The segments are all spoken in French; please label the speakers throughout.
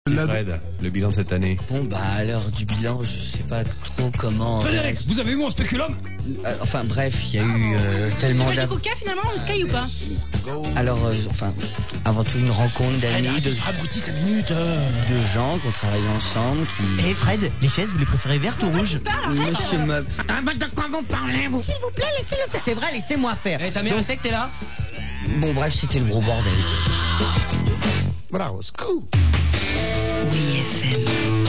Speaker 1: Fred, le bilan de cette année.
Speaker 2: Bon bah à l'heure du bilan, je sais pas trop comment...
Speaker 3: Frédéric, vous avez eu mon spéculum?
Speaker 2: Enfin bref, il y a eu tellement
Speaker 4: Tu veux du coca finalement au Sky ou pas?
Speaker 2: Alors, avant tout une rencontre d'amis, de gens qui ont travaillé ensemble, qui...
Speaker 5: Eh Fred, les chaises, vous les préférez vertes ou rouges?
Speaker 2: Monsieur Meuble...
Speaker 5: De quoi vous parlez, vous?
Speaker 4: S'il vous plaît, laissez-le faire.
Speaker 5: C'est vrai, laissez-moi faire.
Speaker 3: Eh, ta mère sait que t'es là?
Speaker 2: Bon bref, c'était le gros bordel.
Speaker 1: Bravo, c'est cool.
Speaker 4: Oui, FM.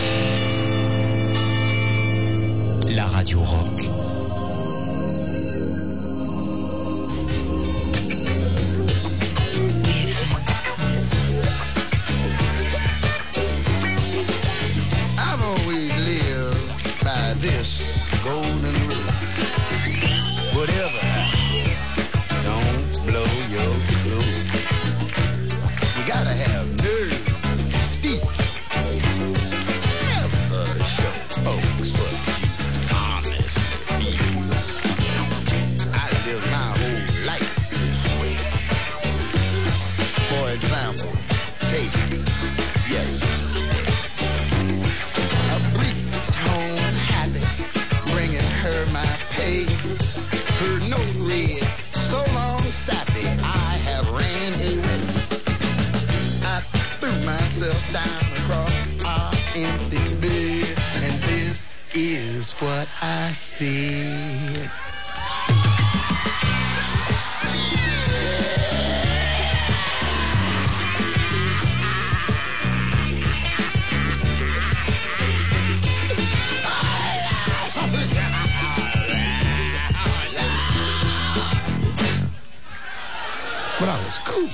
Speaker 3: La radio rock.
Speaker 6: I've always lived by this golden rule. Whatever happens, don't blow your cool. You gotta have nerve, steep. Never show folks what you honestly feel. I live my whole life this way. For example, take yesterday. A breeze home happy, bringing her my pay. Her note read, so long sappy, I have ran away. I threw myself down across our empty bed, and this is what I said.
Speaker 1: Bravo, c'est cool.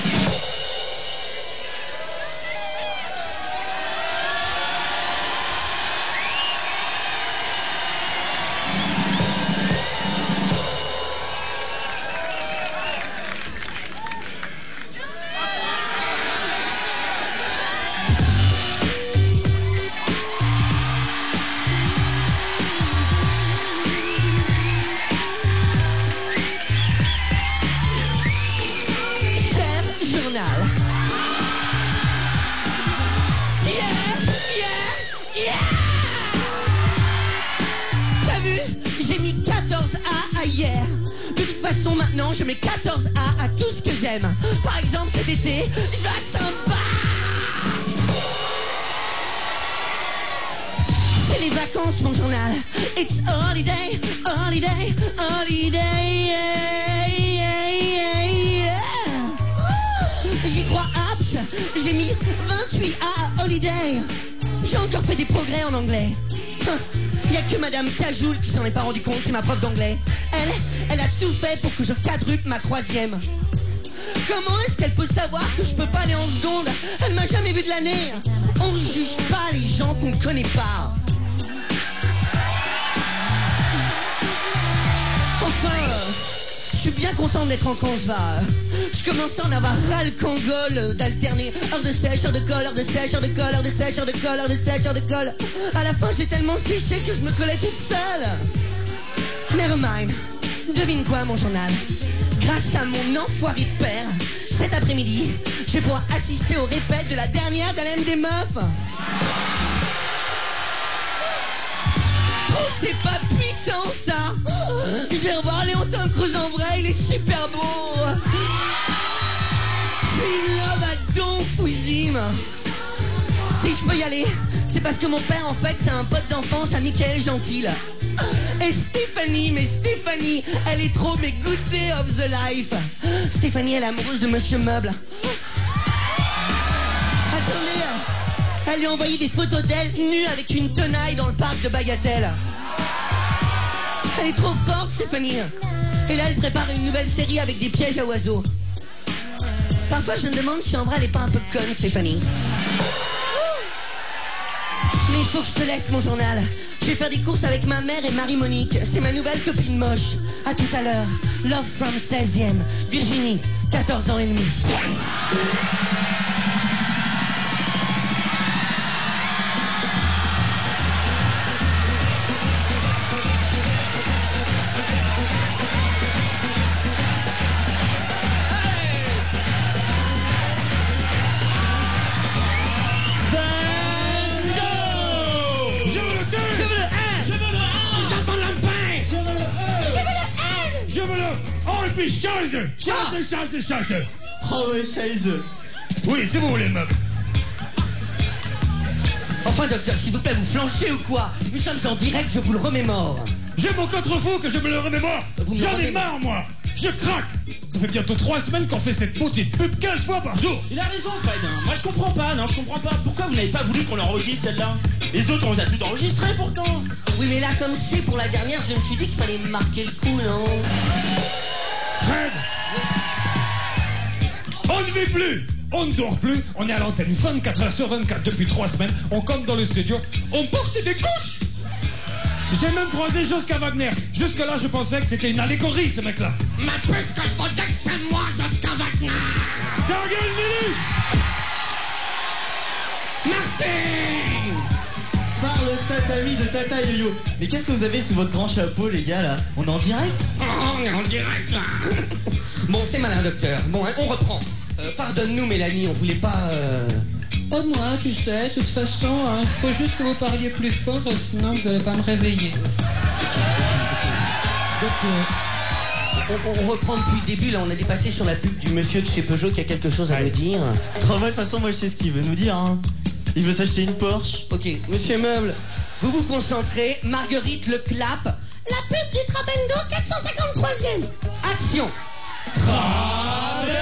Speaker 5: Cher journal. T'as vu? J'ai mis 14 A à hier. De toute façon, maintenant, je mets 14 A à tout ce que j'aime. Par exemple, cet été, je vais à Samba. C'est les vacances, mon journal. It's holiday, holiday, holiday. J'y crois apte. J'ai mis 28 A à holiday. J'ai encore fait des progrès en anglais. Il y a que Madame Cajoul qui s'en est pas rendu compte, c'est ma prof d'anglais. Elle a tout fait pour que je quadruple ma 3e. Comment est-ce qu'elle peut savoir que je peux pas aller en seconde? Elle m'a jamais vu de l'année. On ne juge pas les gens qu'on ne connaît pas. Enfin, je suis bien content d'être en Conva. Je commençais à en avoir ras le cangol d'alterner heure de sèche, heure de colle, heure de sèche, heure de colle, heure de sèche, heure de colle, heure de sèche, heure de colle. À la fin, j'ai tellement séché que je me collais toute seule. Never mind. Devine quoi, mon journal? Grâce à mon enfoiré de père, cet après-midi, je vais pouvoir assister au répète de la dernière d'Haleine des Meufs. Oh, c'est pas puissant, ça! Je vais revoir Léontin Cruz en vrai, il est super beau! Je suis in love à Donfouizim. Si je peux y aller, c'est parce que mon père, en fait, c'est un pote d'enfance à Michael Gentil. Et Stéphanie, mais Stéphanie, elle est trop mes good day of the life. Stéphanie, elle est amoureuse de Monsieur Meuble. Attendez, elle lui a envoyé des photos d'elle nue avec une tenaille dans le parc de Bagatelle. Elle est trop forte, Stéphanie. Et là, elle prépare une nouvelle série avec des pièges à oiseaux. Parfois, je me demande si en vrai, elle est pas un peu conne, Stéphanie. Mais il faut que je te laisse, mon journal. Je vais faire des courses avec ma mère et Marie-Monique. C'est ma nouvelle copine moche. À tout à l'heure. Love from 16e. Virginie, 14 ans et demi. Hey!
Speaker 3: puis Scheiße. Scheiße.
Speaker 5: Oh ouais, Scheiße.
Speaker 3: Oui, si vous voulez le meuble.
Speaker 5: Enfin, docteur, s'il vous plaît, vous flanchez ou quoi? Nous sommes en direct, je vous le remémore.
Speaker 3: J'ai mon contre-fou que je me le remémore.
Speaker 5: Vous me
Speaker 3: J'en
Speaker 5: le
Speaker 3: ai marre, moi. Je craque. Ça fait bientôt 3 semaines qu'on fait cette maudite pub 15 fois par jour.
Speaker 7: Il a raison, Fred. Moi, je comprends pas. Non, je comprends pas. Pourquoi vous n'avez pas voulu qu'on l'enregistre, celle-là? Les autres, on les a toutes enregistrées, pourtant.
Speaker 5: Oui, mais là, comme c'est pour la dernière, je me suis dit qu'il fallait marquer le coup, non?
Speaker 3: Fred, on ne vit plus. On ne dort plus. On est à l'antenne 24 heures sur 24 depuis 3 semaines. On comme dans le studio. On porte des couches. J'ai même croisé Josquin Wagner. Jusque-là, je pensais que c'était une allégorie, ce mec-là.
Speaker 6: Mais puisque je vous dis que c'est moi, Josquin Wagner.
Speaker 3: Ta gueule, Lulu.
Speaker 6: Martin.
Speaker 8: Parle tatami de Tata Yo-Yo. Mais qu'est-ce que vous avez sous votre grand chapeau, les gars, là? On est en direct?
Speaker 6: Oh, on est en direct, là.
Speaker 5: Bon, c'est malin, docteur. Bon, hein, on reprend. Pardonne-nous, Mélanie, on voulait pas...
Speaker 9: Oh, moi, tu sais, de toute façon, hein, faut juste que vous parliez plus fort, sinon vous allez pas me réveiller.
Speaker 5: Donc, on reprend depuis le début, là, on a dépassé sur la pub du monsieur de chez Peugeot qui a quelque chose à nous dire.
Speaker 8: Trop de toute façon, moi je sais ce qu'il veut nous dire, hein. Il veut s'acheter une Porsche.
Speaker 5: Ok, monsieur Meuble, vous vous concentrez, Marguerite le clap. La pub du Trabendo 453e. Action.
Speaker 8: Trabendo.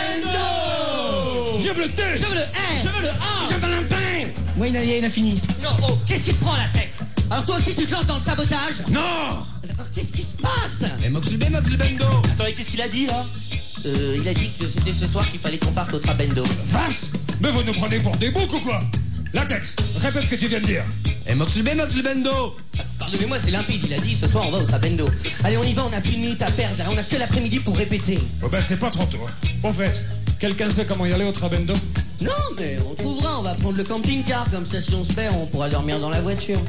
Speaker 3: Je veux le T.
Speaker 5: Je veux le R.
Speaker 7: Je veux le A.
Speaker 6: Je veux un pain.
Speaker 5: Oui, il a fini. Non, oh, qu'est-ce qui te prend la tête? Alors toi aussi tu te lances dans le sabotage?
Speaker 6: Non.
Speaker 5: Alors qu'est-ce qui se passe?
Speaker 1: Mox le bendo.
Speaker 7: Attendez, qu'est-ce qu'il a dit, là?
Speaker 5: Il a dit que c'était ce soir qu'il fallait qu'on parte au Trabendo.
Speaker 3: Vache. Mais vous nous prenez pour des boucs ou quoi? Latex, répète ce que tu viens de dire.
Speaker 1: Mox le bendo.
Speaker 5: Pardonnez-moi, c'est limpide, il a dit ce soir on va au Trabendo. Allez, on y va, on n'a plus de minutes à perdre, on a que l'après-midi pour répéter.
Speaker 3: Oh ben c'est pas trop tôt. Hein. Au fait, quelqu'un sait comment y aller au Trabendo?
Speaker 5: Non, mais on trouvera, on va prendre le camping-car, comme ça si on se perd, on pourra dormir dans la voiture.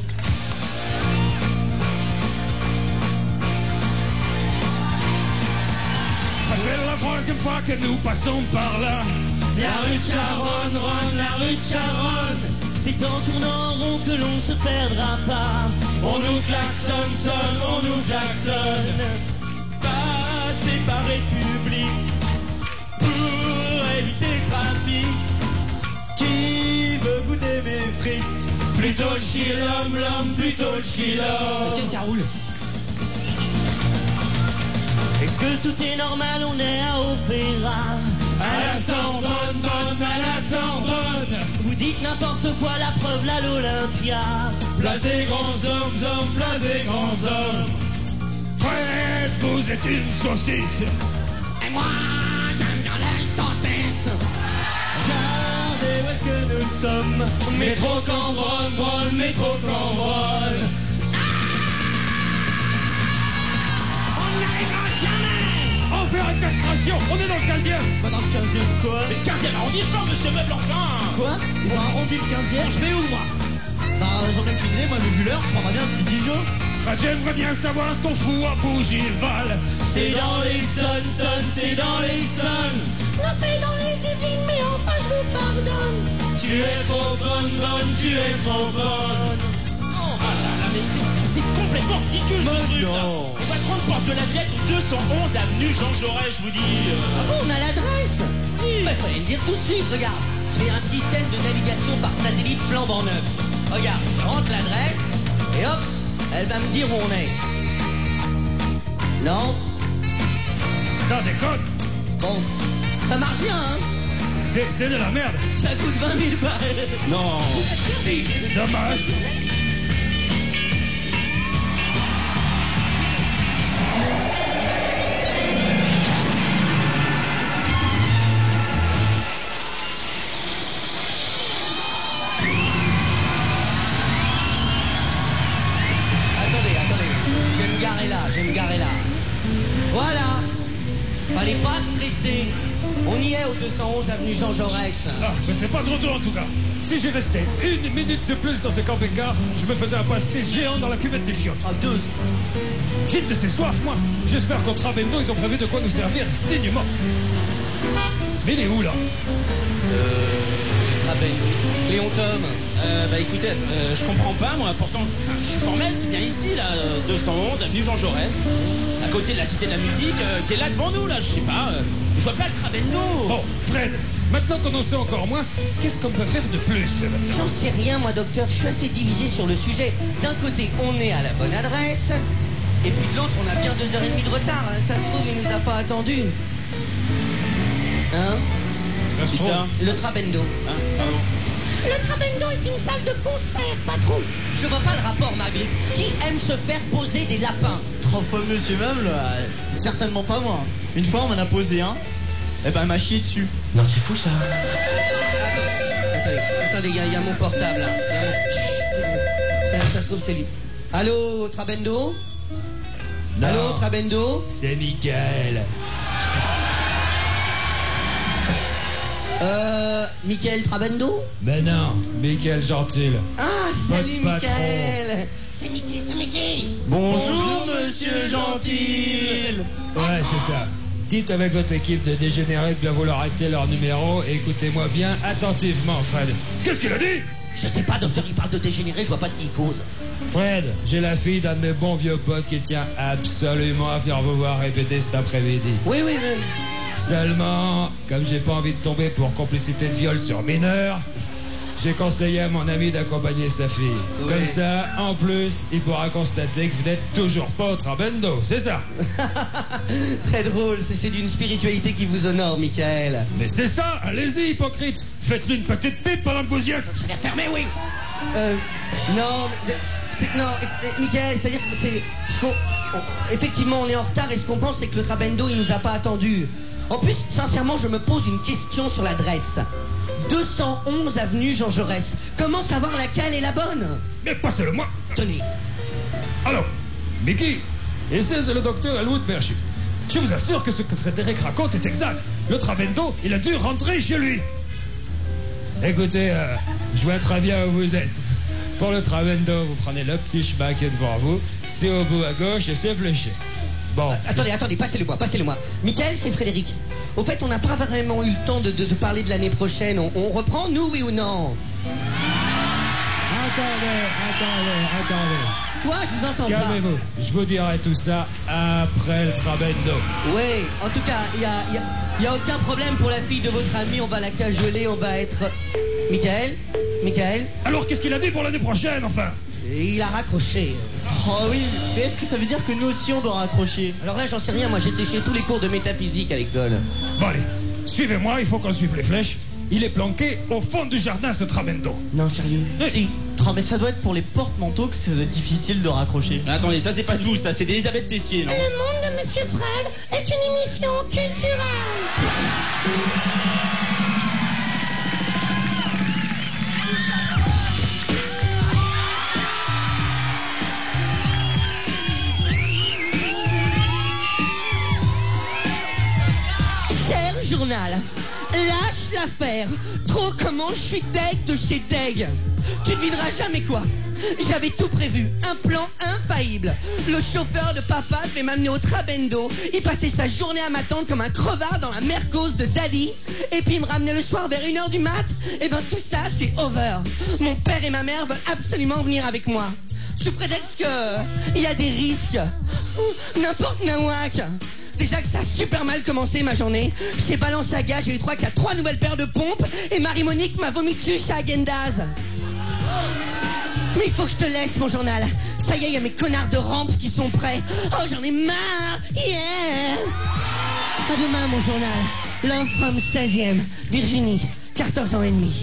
Speaker 3: C'est la 3e fois que nous passons par là.
Speaker 8: La rue de Charonne, Ron, la rue de Charonne.
Speaker 5: C'est en tournant rond que l'on se perdra pas.
Speaker 8: On nous klaxonne, sonne, on nous klaxonne.
Speaker 7: Passer par République pour éviter le trafic.
Speaker 8: Qui veut goûter mes frites? Plutôt le chilom, l'homme, plutôt le chilom.
Speaker 9: Tiens, ça roule.
Speaker 5: Est-ce que tout est normal, on est à Opéra?
Speaker 8: À la Sorbonne, bonne, à la Sorbonne.
Speaker 5: Vous dites n'importe quoi, la preuve là l'Olympia.
Speaker 8: Place des grands hommes, place des grands hommes.
Speaker 3: Fred, vous êtes une saucisse.
Speaker 6: Et moi, j'aime bien les saucisses.
Speaker 8: Regardez où est-ce que nous sommes. Métro Cambronne, Bronne, métro Cambronne.
Speaker 6: On n'arrivera jamais.
Speaker 3: Enfer et castration, on est dans le 15e.
Speaker 8: Pas dans le 15e, quoi?
Speaker 7: Mais 15e arrondissement, monsieur Meuble, enfin.
Speaker 8: Quoi? Ils ont arrondi le 15e?
Speaker 5: Je vais où moi?
Speaker 8: Bah, j'en ai aucune idée, moi, j'ai vu l'heure, je prendrais bien un petit Dijon.
Speaker 3: Ah, j'aimerais bien savoir ce qu'on fout à Bougival.
Speaker 8: C'est dans les sons, c'est dans les sons.
Speaker 5: On fait dans les Yvelines, mais enfin je vous pardonne.
Speaker 8: Tu es trop bonne, bonne, tu es trop bonne.
Speaker 7: Ah là là, mais c'est complètement ridicule, ce truc, là.
Speaker 5: non.
Speaker 7: On va se rendre porte de la Villette, 211 avenue Jean Jaurès, je vous dis.
Speaker 5: Ah bon, on a l'adresse? Oui. Bah, fallait le dire tout de suite, regarde. J'ai un système de navigation par satellite flambant neuf. Regarde, je rentre l'adresse, et hop, elle va me dire où on est. Non?
Speaker 3: Ça déconne.
Speaker 5: Bon, ça marche bien, hein?
Speaker 3: C'est de la merde.
Speaker 5: Ça coûte 20 000 balles.
Speaker 3: Non. C'est dommage.
Speaker 5: Attendez. Je vais me garer là. Voilà. Fallait pas stresser. On y est au 211 avenue Jean Jaurès.
Speaker 3: Ah, mais c'est pas trop tôt en tout cas. Si j'y restais 1 minute de plus dans ce camping-car, je me faisais un pastis géant dans la cuvette des chiottes.
Speaker 5: Ah, 2.
Speaker 3: J'ai de ces soif, moi. J'espère qu'au Trabendo, ils ont prévu de quoi nous servir dignement. Mais il est où, là?
Speaker 5: Trabendo. Léon Tom.
Speaker 7: Bah écoutez, je comprends pas, moi, pourtant, je suis formel, c'est bien ici, là, 211, avenue Jean Jaurès, à côté de la Cité de la Musique, qui est là devant nous, là, je sais pas, je vois pas le Trabendo.
Speaker 3: Bon, Fred, maintenant qu'on en sait encore moins, qu'est-ce qu'on peut faire de plus?
Speaker 5: J'en sais rien, moi, docteur. Je suis assez divisé sur le sujet. D'un côté, on est à la bonne adresse. Et puis de l'autre, on a bien 2h30 de retard. Hein. Ça se trouve, il nous a pas attendu. Hein?
Speaker 3: Ça se trouve.
Speaker 5: Le Trabendo.
Speaker 7: Hein, pardon.
Speaker 4: Le Trabendo est une salle de concert, patron.
Speaker 5: Je vois pas le rapport, Marguerite. Qui aime se faire poser des lapins?
Speaker 8: 3 fois Monsieur Meuble, certainement pas moi. Une fois, on m'en a posé un. Eh ben, elle m'a chié dessus.
Speaker 7: Non, c'est fou, ça.
Speaker 5: Attendez, il y a mon portable, là. Chut, ça se trouve, c'est lui. Allô, Trabendo?
Speaker 3: Non.
Speaker 5: Allô, Trabendo?
Speaker 3: C'est Michael.
Speaker 5: Michael Trabendo?
Speaker 3: Mais non, Michael Gentil.
Speaker 5: Ah, salut,
Speaker 3: Votre patron.
Speaker 5: Michael.
Speaker 4: C'est Mickey.
Speaker 8: Bonjour, Monsieur Gentil.
Speaker 3: Ouais, c'est ça. Dites avec votre équipe de dégénérés de bien vouloir arrêter leur numéro et écoutez-moi bien attentivement, Fred. Qu'est-ce qu'il a dit?
Speaker 5: Je sais pas, docteur, il parle de dégénéré, je vois pas de qui il cause.
Speaker 3: Fred, j'ai la fille d'un de mes bons vieux potes qui tient absolument à venir vous voir répéter cet après-midi.
Speaker 5: Oui.
Speaker 3: Seulement, comme j'ai pas envie de tomber pour complicité de viol sur mineur, j'ai conseillé à mon ami d'accompagner sa fille.
Speaker 5: Oui.
Speaker 3: Comme ça, en plus, il pourra constater que vous n'êtes toujours pas au Trabendo, c'est ça?
Speaker 5: Très drôle, c'est d'une spiritualité qui vous honore, Michael.
Speaker 3: Mais c'est ça, allez-y, hypocrite. Faites-lui une petite pipe pendant que vous y êtes.
Speaker 4: Je l'ai fermé, oui.
Speaker 5: Non, Michael, c'est-à-dire que c'est... effectivement, on est en retard et ce qu'on pense, c'est que le Trabendo, il nous a pas attendu. En plus, sincèrement, je me pose une question sur l'adresse. 211 avenue Jean Jaurès. Comment savoir laquelle est la bonne?
Speaker 3: Mais passez-le-moi.
Speaker 5: Tenez.
Speaker 3: Alors, Mickey, et c'est le docteur Helmut Berchu. Je vous assure que ce que Frédéric raconte est exact. Le Trabendo, il a dû rentrer chez lui. Écoutez, je vois très bien où vous êtes. Pour le Trabendo, vous prenez le petit chemin qui est devant vous. C'est au bout à gauche et c'est fléché. Bon.
Speaker 5: Attendez, passez-le-moi. Michael, c'est Frédéric. Au fait, on n'a pas vraiment eu le temps de parler de l'année prochaine. On reprend, nous, oui ou non?
Speaker 3: Attendez.
Speaker 5: Quoi? Je vous entends pas.
Speaker 3: Calmez-vous. Je vous dirai tout ça après le Trabendo.
Speaker 5: Oui, en tout cas, il y a aucun problème pour la fille de votre ami. On va la cajoler, on va être... Michael?
Speaker 3: Alors, qu'est-ce qu'il a dit pour l'année prochaine, enfin?
Speaker 5: Il a raccroché.
Speaker 8: Oh oui, mais est-ce que ça veut dire que nous aussi on doit raccrocher?
Speaker 5: Alors là, j'en sais rien. Moi, j'ai séché tous les cours de métaphysique à l'école.
Speaker 3: Bon, allez, suivez-moi, il faut qu'on suive les flèches. Il est planqué au fond du jardin, ce Trabendo.
Speaker 5: Non, sérieux?
Speaker 3: Si.
Speaker 8: Oh, mais ça doit être pour les porte-manteaux que c'est difficile de raccrocher.
Speaker 7: Attendez, ça c'est pas tout, ça, c'est d'Elisabeth Tessier, non?
Speaker 4: Le monde de Monsieur Fred est une émission culturelle.
Speaker 5: Cher journal, lâche l'affaire. Trop comment je suis deg de chez deg. Tu devineras jamais quoi. J'avais tout prévu, un plan infaillible. Le chauffeur de papa devait m'amener au Trabendo. Il passait sa journée à m'attendre comme un crevard dans la mercose de Daddy. Et puis il me ramenait le soir vers 1h du mat. Et ben tout ça c'est over. Mon père et ma mère veulent absolument venir avec moi. Sous prétexte que il y a des risques. N'importe nawak. Déjà que ça a super mal commencé ma journée. J'ai balancé à gage, j'ai eu 3 nouvelles paires de pompes. Et Marie-Monique m'a vomi dessus chez Agendaz. Mais il faut que je te laisse mon journal. Ça y est, il y a mes connards de rampe qui sont prêts. Oh, j'en ai marre. Yeah. À demain mon journal. Love from 16e, Virginie, 14 ans et demi.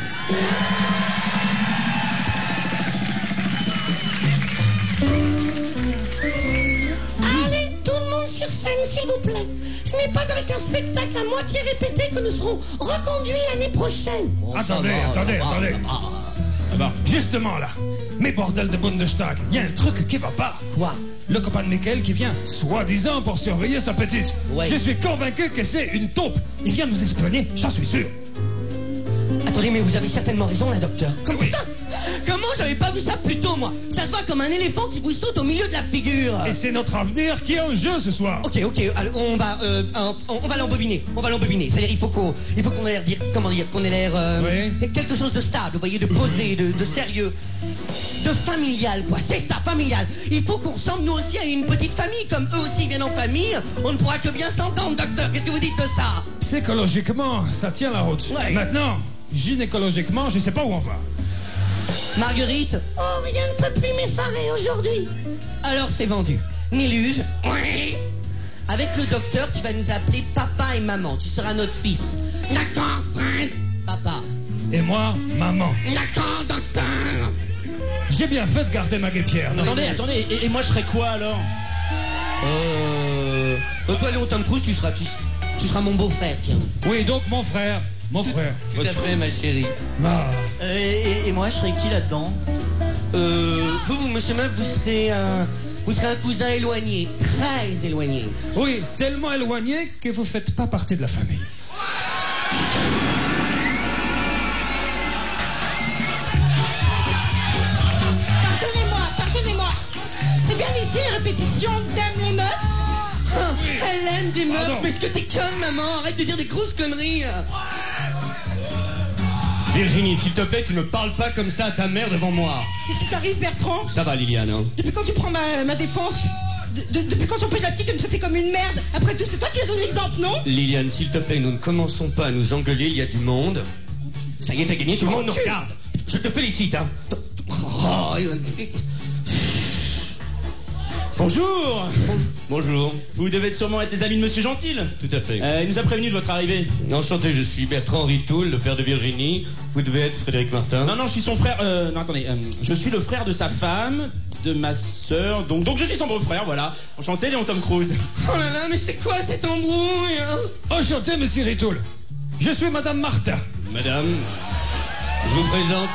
Speaker 4: Allez, tout le monde sur scène, s'il vous plaît. Ce n'est pas avec un spectacle à moitié répété que nous serons reconduits l'année prochaine.
Speaker 3: Attendez. Justement là, mais bordel de Bundestag, il y a un truc qui va pas.
Speaker 5: Quoi?
Speaker 3: Le copain de Michael qui vient, soi-disant pour surveiller sa petite.
Speaker 5: Ouais.
Speaker 3: Je suis convaincu que c'est une taupe. Il vient nous espionner, j'en suis sûr.
Speaker 5: Attendez, mais vous avez certainement raison là, docteur.
Speaker 3: Oui.
Speaker 5: Comment j'avais pas vu ça plus tôt, moi? Ça se voit comme un éléphant qui vous saute au milieu de la figure.
Speaker 3: Et c'est notre avenir qui est en jeu ce soir.
Speaker 5: Ok, alors, on va l'embobiner. C'est-à-dire, il faut qu'on ait l'air qu'on ait l'air quelque chose de stable, vous voyez, de posé, de sérieux, de familial, quoi. C'est ça, familial. Il faut qu'on ressemble nous aussi à une petite famille, comme eux aussi viennent en famille. On ne pourra que bien s'entendre, docteur. Qu'est-ce que vous dites de ça?
Speaker 3: Psychologiquement, ça tient la route.
Speaker 5: Ouais.
Speaker 3: Maintenant, gynécologiquement, je sais pas où on va.
Speaker 5: Marguerite?
Speaker 4: Oh, rien ne peut plus m'effarer aujourd'hui.
Speaker 5: Alors c'est vendu. Néluge?
Speaker 4: Oui.
Speaker 5: Avec le docteur, tu vas nous appeler papa et maman. Tu seras notre fils.
Speaker 4: D'accord, Fred.
Speaker 5: Papa.
Speaker 3: Et moi, maman.
Speaker 4: D'accord, docteur.
Speaker 3: J'ai bien fait de garder ma guépière.
Speaker 7: Attendez, et moi je serais quoi alors?
Speaker 5: Toi, Léon Tom Cruise, tu seras mon beau-frère, tiens.
Speaker 3: Oui, donc mon frère.
Speaker 5: Tout à fait, ma chérie.
Speaker 3: Ah.
Speaker 8: Et moi, je serais qui là-dedans?
Speaker 5: Vous, monsieur Meub, vous serez un cousin éloigné. Très éloigné.
Speaker 3: Oui, tellement éloigné que vous faites pas partie de la famille.
Speaker 10: Pardonnez-moi. C'est bien ici la répétition d'Aime les meufs?
Speaker 5: Elle aime des meufs.
Speaker 3: Pardon.
Speaker 5: Mais est-ce que t'es conne, maman? Arrête de dire des grosses conneries.
Speaker 1: Virginie, s'il te plaît, tu ne parles pas comme ça à ta mère devant moi.
Speaker 10: Qu'est-ce qui t'arrive, Bertrand?
Speaker 1: Ça va, Liliane, hein?
Speaker 10: Depuis quand tu prends ma défense? Depuis quand tu empêches la petite de me traiter comme une merde? Après tout, c'est toi qui as donné l'exemple, non?
Speaker 1: Liliane, s'il te plaît, nous ne commençons pas à nous engueuler, il y a du monde. Ça y est, t'as gagné, tout le monde nous regarde. Je te félicite, hein.
Speaker 7: Bonjour.
Speaker 1: Bonjour.
Speaker 7: Vous devez sûrement être des amis de Monsieur Gentil.
Speaker 1: Tout à fait.
Speaker 7: Il nous a prévenu de votre arrivée.
Speaker 1: Enchanté, je suis Bertrand Ritoul, le père de Virginie. Vous devez être Frédéric Martin.
Speaker 7: Non, je suis son frère. Non, attendez. Je suis le frère de sa femme, de ma sœur. Donc je suis son beau-frère, voilà. Enchanté, Léon Tom Cruise.
Speaker 5: Oh là là, mais c'est quoi cette embrouille, hein?
Speaker 3: Enchanté, monsieur Ritoul. Je suis Madame Martin.
Speaker 1: Madame, je vous présente...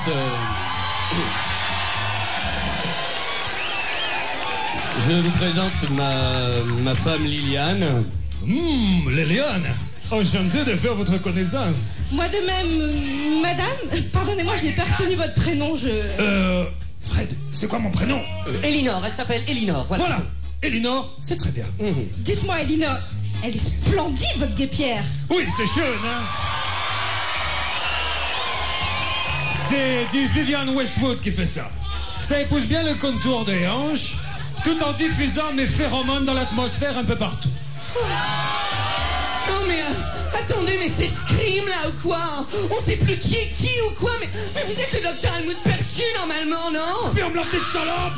Speaker 1: Je vous présente ma femme Liliane.
Speaker 3: Liliane. Enchanté de faire votre connaissance.
Speaker 10: Moi de même, madame. Pardonnez-moi, je n'ai pas retenu votre prénom,
Speaker 3: Fred, c'est quoi mon prénom?
Speaker 5: Elinor, elle s'appelle Elinor.
Speaker 3: Voilà. Elinor, c'est très bien.
Speaker 10: Dites-moi, Elinor, elle est splendide, votre guépière.
Speaker 3: Oui, c'est schön, hein? C'est du Vivian Westwood qui fait ça. Ça épouse bien le contour des hanches, tout en diffusant mes phéromones dans l'atmosphère un peu partout.
Speaker 5: Non mais attendez, mais c'est Scream là ou quoi? On sait plus qui est qui ou quoi? Mais vous êtes le docteur Helmut Persu normalement, non?
Speaker 3: Ferme la petite salope!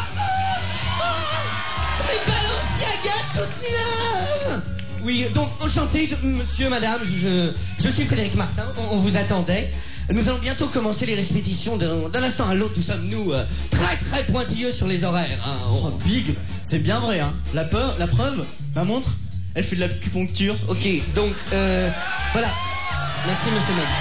Speaker 5: Mais Balenciaga toute neuve! Oui, donc enchanté, monsieur, madame, je suis Frédéric Martin, on vous attendait. Nous allons bientôt commencer les répétitions d'un instant à l'autre. Nous sommes, nous, très très pointilleux sur les horaires. Hein.
Speaker 8: Oh, Big, c'est bien vrai, hein. La preuve, ma montre, elle fait de l'acupuncture.
Speaker 5: Ok, donc, voilà. Merci, monsieur Med.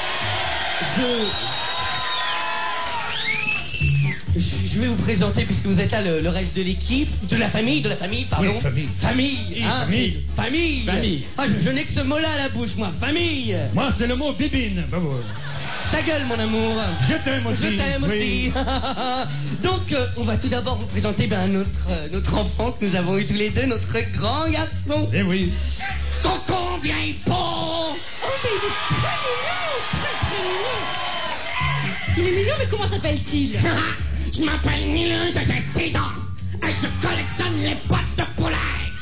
Speaker 5: Je vais vous présenter, puisque vous êtes là, le reste de l'équipe, de la famille, pardon.
Speaker 3: Oui, famille.
Speaker 5: Famille, hein,
Speaker 3: famille.
Speaker 5: Famille. Ah, je n'ai que ce mot-là à la bouche, moi. Famille.
Speaker 3: Moi, c'est le mot bibine. Bah, ouais.
Speaker 5: Ta gueule, mon amour.
Speaker 3: Je t'aime aussi.
Speaker 5: Je t'aime aussi.
Speaker 3: Oui.
Speaker 5: Donc, on va tout d'abord vous présenter notre enfant que nous avons eu tous les deux, notre grand garçon.
Speaker 3: Eh oui.
Speaker 5: Tonton vieille peau.
Speaker 10: Oh, mais il est très mignon, très mignon. Il est mignon, mais comment s'appelle-t-il?
Speaker 4: Je m'appelle Mileuse, j'ai 6 ans. Et je collectionne les boîtes de poulet.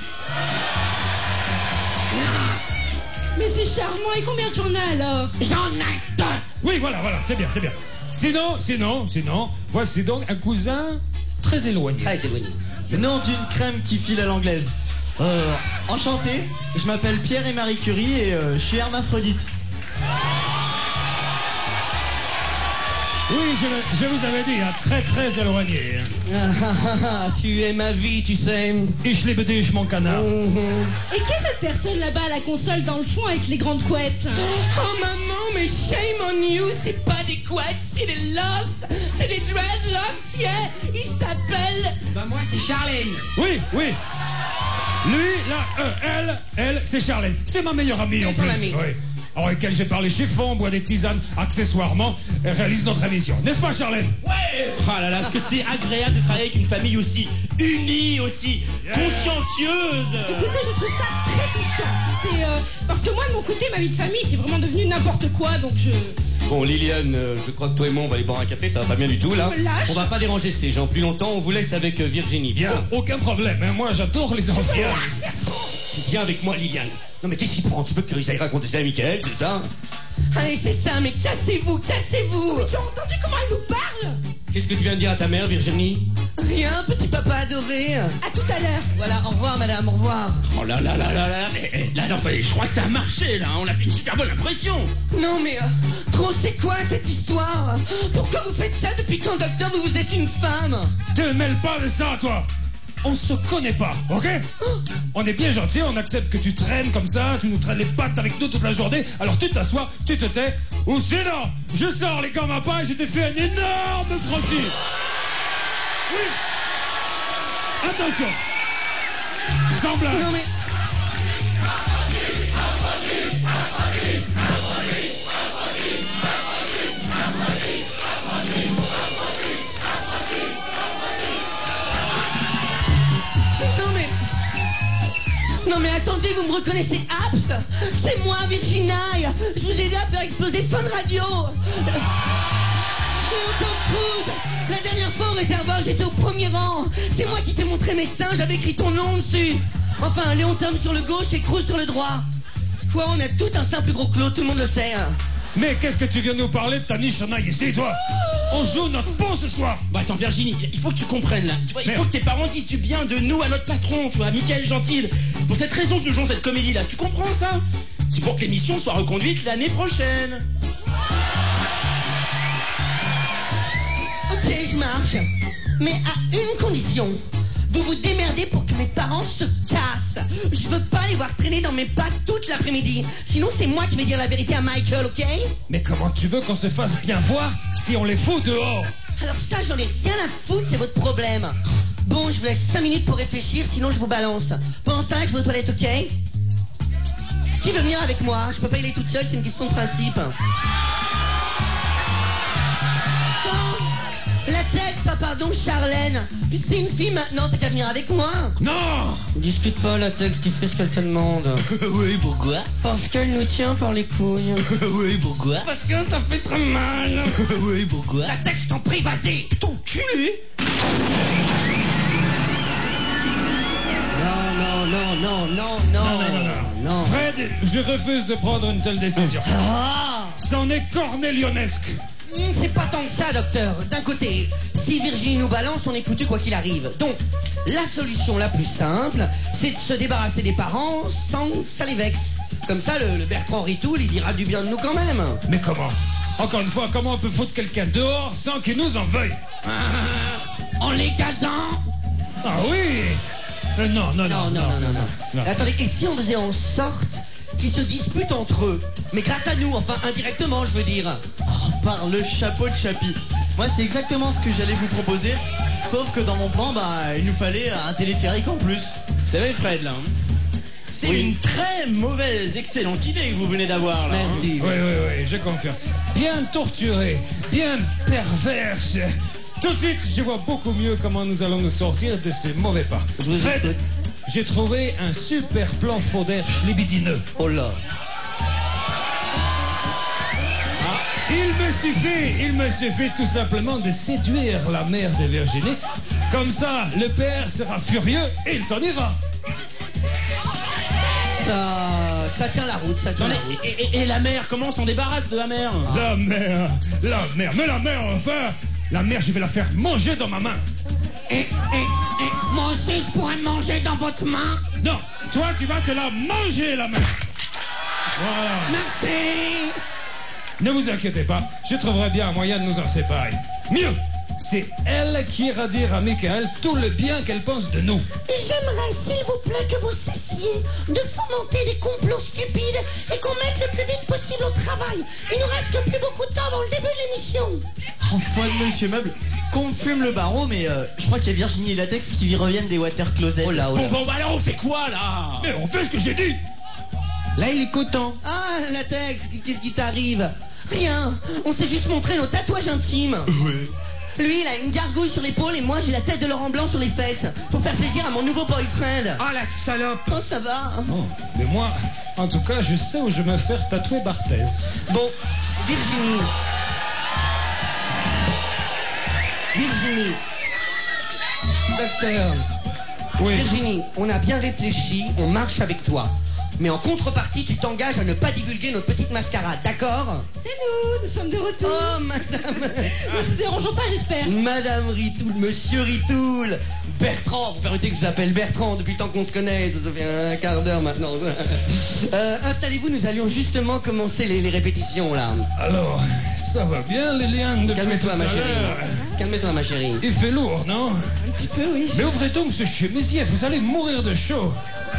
Speaker 10: Mais c'est charmant, et combien tu en as alors?
Speaker 4: J'en ai 2.
Speaker 3: Oui, voilà, c'est bien. Sinon, voici donc un cousin très éloigné.
Speaker 5: Très éloigné.
Speaker 8: Le nom d'une crème qui file à l'anglaise. Enchanté, je m'appelle Pierre et Marie Curie et je suis hermaphrodite.
Speaker 3: Oui, je vous avais dit, hein, très très éloigné.
Speaker 5: Tu es ma vie, tu sais.
Speaker 3: Ich liebe dich, mon canard.
Speaker 10: Et qui est cette personne là-bas à la console dans le fond avec les grandes couettes?
Speaker 5: Oh maman, mais shame on you, c'est pas des couettes, c'est des locks, c'est des dreadlocks, yeah. Il s'appelle...
Speaker 2: Bah moi c'est Charlène.
Speaker 3: Oui. Lui, là, elle, c'est Charlène. C'est ma meilleure amie en
Speaker 5: C'est son
Speaker 3: plus.
Speaker 5: amie.
Speaker 3: Oui. avec lesquels j'ai parlé chiffon, bois des tisanes, accessoirement, réalise notre émission. N'est-ce pas, Charlène?
Speaker 7: Ouais. Oh là là, est-ce que c'est agréable de travailler avec une famille aussi unie, aussi consciencieuse.
Speaker 10: Écoutez, je trouve ça très touchant. C'est parce que moi, de mon côté, ma vie de famille, c'est vraiment devenu n'importe quoi, donc je...
Speaker 1: Bon, Liliane, je crois que toi et moi, on va aller boire un café, ça va pas bien du tout, là.
Speaker 10: Tu me lâches?
Speaker 1: On va pas déranger ces gens plus longtemps, on vous laisse avec Virginie. Viens.
Speaker 3: Oh, aucun problème, hein. Moi, j'adore les enfants.
Speaker 1: Viens avec moi, Liliane. Non, mais qu'est-ce qu'il prend? Tu veux qu'ils aillent raconter ça à Michael, c'est ça?
Speaker 5: Allez, c'est ça, mais cassez-vous, cassez-vous.
Speaker 10: Tu as entendu comment elle nous parle?
Speaker 1: Qu'est-ce que tu viens de dire à ta mère, Virginie?
Speaker 5: Rien, petit papa adoré.
Speaker 10: À tout à l'heure.
Speaker 5: Voilà, au revoir, madame, au revoir.
Speaker 7: Oh là là là là là, mais là, non, je crois que ça a marché, là. On a fait une super bonne impression.
Speaker 5: Non, mais trop, c'est quoi cette histoire? Pourquoi vous faites ça depuis quand, docteur, vous êtes une femme?
Speaker 3: Te mêle pas de ça, toi. On se connaît pas, ok? On est bien gentils, on accepte que tu traînes comme ça, tu nous traînes les pattes avec nous toute la journée, alors tu t'assois, tu te tais, ou sinon, je sors les gants à pain et je t'ai fait un énorme frottis. Oui. Attention. Sans blague.
Speaker 5: Non, mais... Non mais attendez, vous me reconnaissez Abs? C'est moi, Virginie. Je vous ai aidé à faire exploser Fun Radio. Léon Tom Cruise. La dernière fois au réservoir, j'étais au premier rang. C'est moi qui t'ai montré mes seins, j'avais écrit ton nom dessus. Enfin, Léon Tom sur le gauche et Cruise sur le droit. Quoi, on a tout un simple gros clos, tout le monde le sait.
Speaker 3: Mais qu'est-ce que tu viens nous parler de ta niche ici, toi? On joue notre peau ce soir.
Speaker 7: Bon, attends, Virginie, il faut que tu comprennes, là. Tu vois, il faut que tes parents disent du bien de nous à notre patron, tu vois, Michael Gentil. Pour cette raison que nous jouons cette comédie-là. Tu comprends ça? C'est pour que l'émission soit reconduite l'année prochaine.
Speaker 5: Ok, je marche. Mais à une condition. Vous vous démerdez pour que mes parents se cassent. Je veux pas les voir traîner dans mes pattes toute l'après-midi. Sinon, c'est moi qui vais dire la vérité à Michael, ok?
Speaker 3: Mais comment tu veux qu'on se fasse bien voir si on les fout dehors?
Speaker 5: Alors ça, j'en ai rien à foutre, c'est votre problème. Bon, je vous laisse 5 minutes pour réfléchir, sinon je vous balance. Pendant ce temps-là, je vais aux toilettes, ok? Qui veut venir avec moi? Je peux pas y aller toute seule, c'est une question de principe. La tête, pardon, Charlène. Puisque t'es une fille maintenant, t'as qu'à venir avec moi.
Speaker 3: Non!
Speaker 5: Discute pas, la Tex, tu fais ce qu'elle te demande.
Speaker 2: Oui, pourquoi?
Speaker 5: Parce qu'elle nous tient par les couilles.
Speaker 2: Oui, pourquoi?
Speaker 5: Parce que ça fait très mal.
Speaker 2: Oui, pourquoi?
Speaker 5: La Tex, t'en prie, vas-y. Ton culé. Non.
Speaker 3: Fred, je refuse de prendre une telle décision. C'en est cornélionesque.
Speaker 5: C'est pas tant que ça, docteur. D'un côté, si Virginie nous balance, on est foutu quoi qu'il arrive. Donc, la solution la plus simple, c'est de se débarrasser des parents sans que ça les vexe. Comme ça, le Bertrand Ritoul, il dira du bien de nous quand même.
Speaker 3: Mais comment? Encore une fois, comment on peut foutre quelqu'un dehors sans qu'il nous en veuille?
Speaker 5: En les gazant.
Speaker 3: Ah oui. Non.
Speaker 5: Attendez, et si on faisait en sorte qu'ils se disputent entre eux, mais grâce à nous, enfin indirectement, je veux dire.
Speaker 8: Par le chapeau de Chapi. Moi, c'est exactement ce que j'allais vous proposer, sauf que dans mon plan, il nous fallait un téléphérique en plus.
Speaker 7: Vous savez, Fred, là, c'est une très mauvaise, excellente idée que vous venez d'avoir, là.
Speaker 5: Merci.
Speaker 3: Oui, je confirme. Bien torturé, bien perverse. Tout de suite, je vois beaucoup mieux comment nous allons nous sortir de ces mauvais pas. Fred, j'ai trouvé un super plan Faudère libidineux.
Speaker 2: Oh là.
Speaker 3: Il me suffit tout simplement de séduire la mère de Virginie. Comme ça, le père sera furieux et il s'en ira.
Speaker 5: Ça tient la route, ça tient la route.
Speaker 7: Et la mère, comment on s'en débarrasse de la mère?
Speaker 3: La mère, mais la mère, enfin, la mère, je vais la faire manger dans ma main.
Speaker 5: Moi aussi, je pourrais manger dans votre main.
Speaker 3: Non, toi, tu vas te la manger, la main. Voilà.
Speaker 5: Merci.
Speaker 3: Ne vous inquiétez pas, je trouverai bien un moyen de nous en séparer. Mieux, c'est elle qui ira dire à Michael tout le bien qu'elle pense de nous.
Speaker 4: J'aimerais, s'il vous plaît, que vous cessiez de fomenter des complots stupides et qu'on mette le plus vite possible au travail. Il nous reste plus beaucoup de temps avant le début de l'émission.
Speaker 8: Enfin, monsieur Meuble, qu'on fume le barreau, mais je crois qu'il y a Virginie et Latex qui reviennent des water closets.
Speaker 5: Oh là.
Speaker 7: Bon, alors on fait quoi, là?
Speaker 3: Mais on fait ce que j'ai dit.
Speaker 11: Là, il est content.
Speaker 5: Ah, Latex, qu'est-ce qui t'arrive? Rien, on s'est juste montré nos tatouages intimes.
Speaker 11: Ouais.
Speaker 5: Lui, il a une gargouille sur l'épaule et moi, j'ai la tête de Laurent Blanc sur les fesses. Pour faire plaisir à mon nouveau boyfriend.
Speaker 11: Oh, la salope.
Speaker 5: Oh, ça va.
Speaker 3: Oh, mais moi, en tout cas, je sais où je vais me faire tatouer Barthez.
Speaker 5: Bon, Virginie. Virginie. Docteur.
Speaker 3: Oui.
Speaker 5: Virginie, on a bien réfléchi, on marche avec toi. Mais en contrepartie, tu t'engages à ne pas divulguer notre petite mascarade, d'accord?
Speaker 10: C'est nous sommes de retour.
Speaker 5: Oh, madame.
Speaker 10: Nous vous dérangeons pas, j'espère.
Speaker 5: Madame Ritoul, monsieur Ritoul. Bertrand, vous permettez que je vous appelle Bertrand depuis le temps qu'on se connaît, ça fait un quart d'heure maintenant. Installez-vous, nous allions justement commencer les répétitions, là.
Speaker 3: Alors, ça va bien, Liliane, depuis
Speaker 5: Calme-toi,
Speaker 3: tout
Speaker 5: ma
Speaker 3: à
Speaker 5: chérie.
Speaker 3: l'heure.
Speaker 5: Calme-toi, ma chérie.
Speaker 3: Il fait lourd, non?
Speaker 10: Un petit peu, oui.
Speaker 3: Mais ouvrez donc ce chemisier, vous allez mourir de chaud.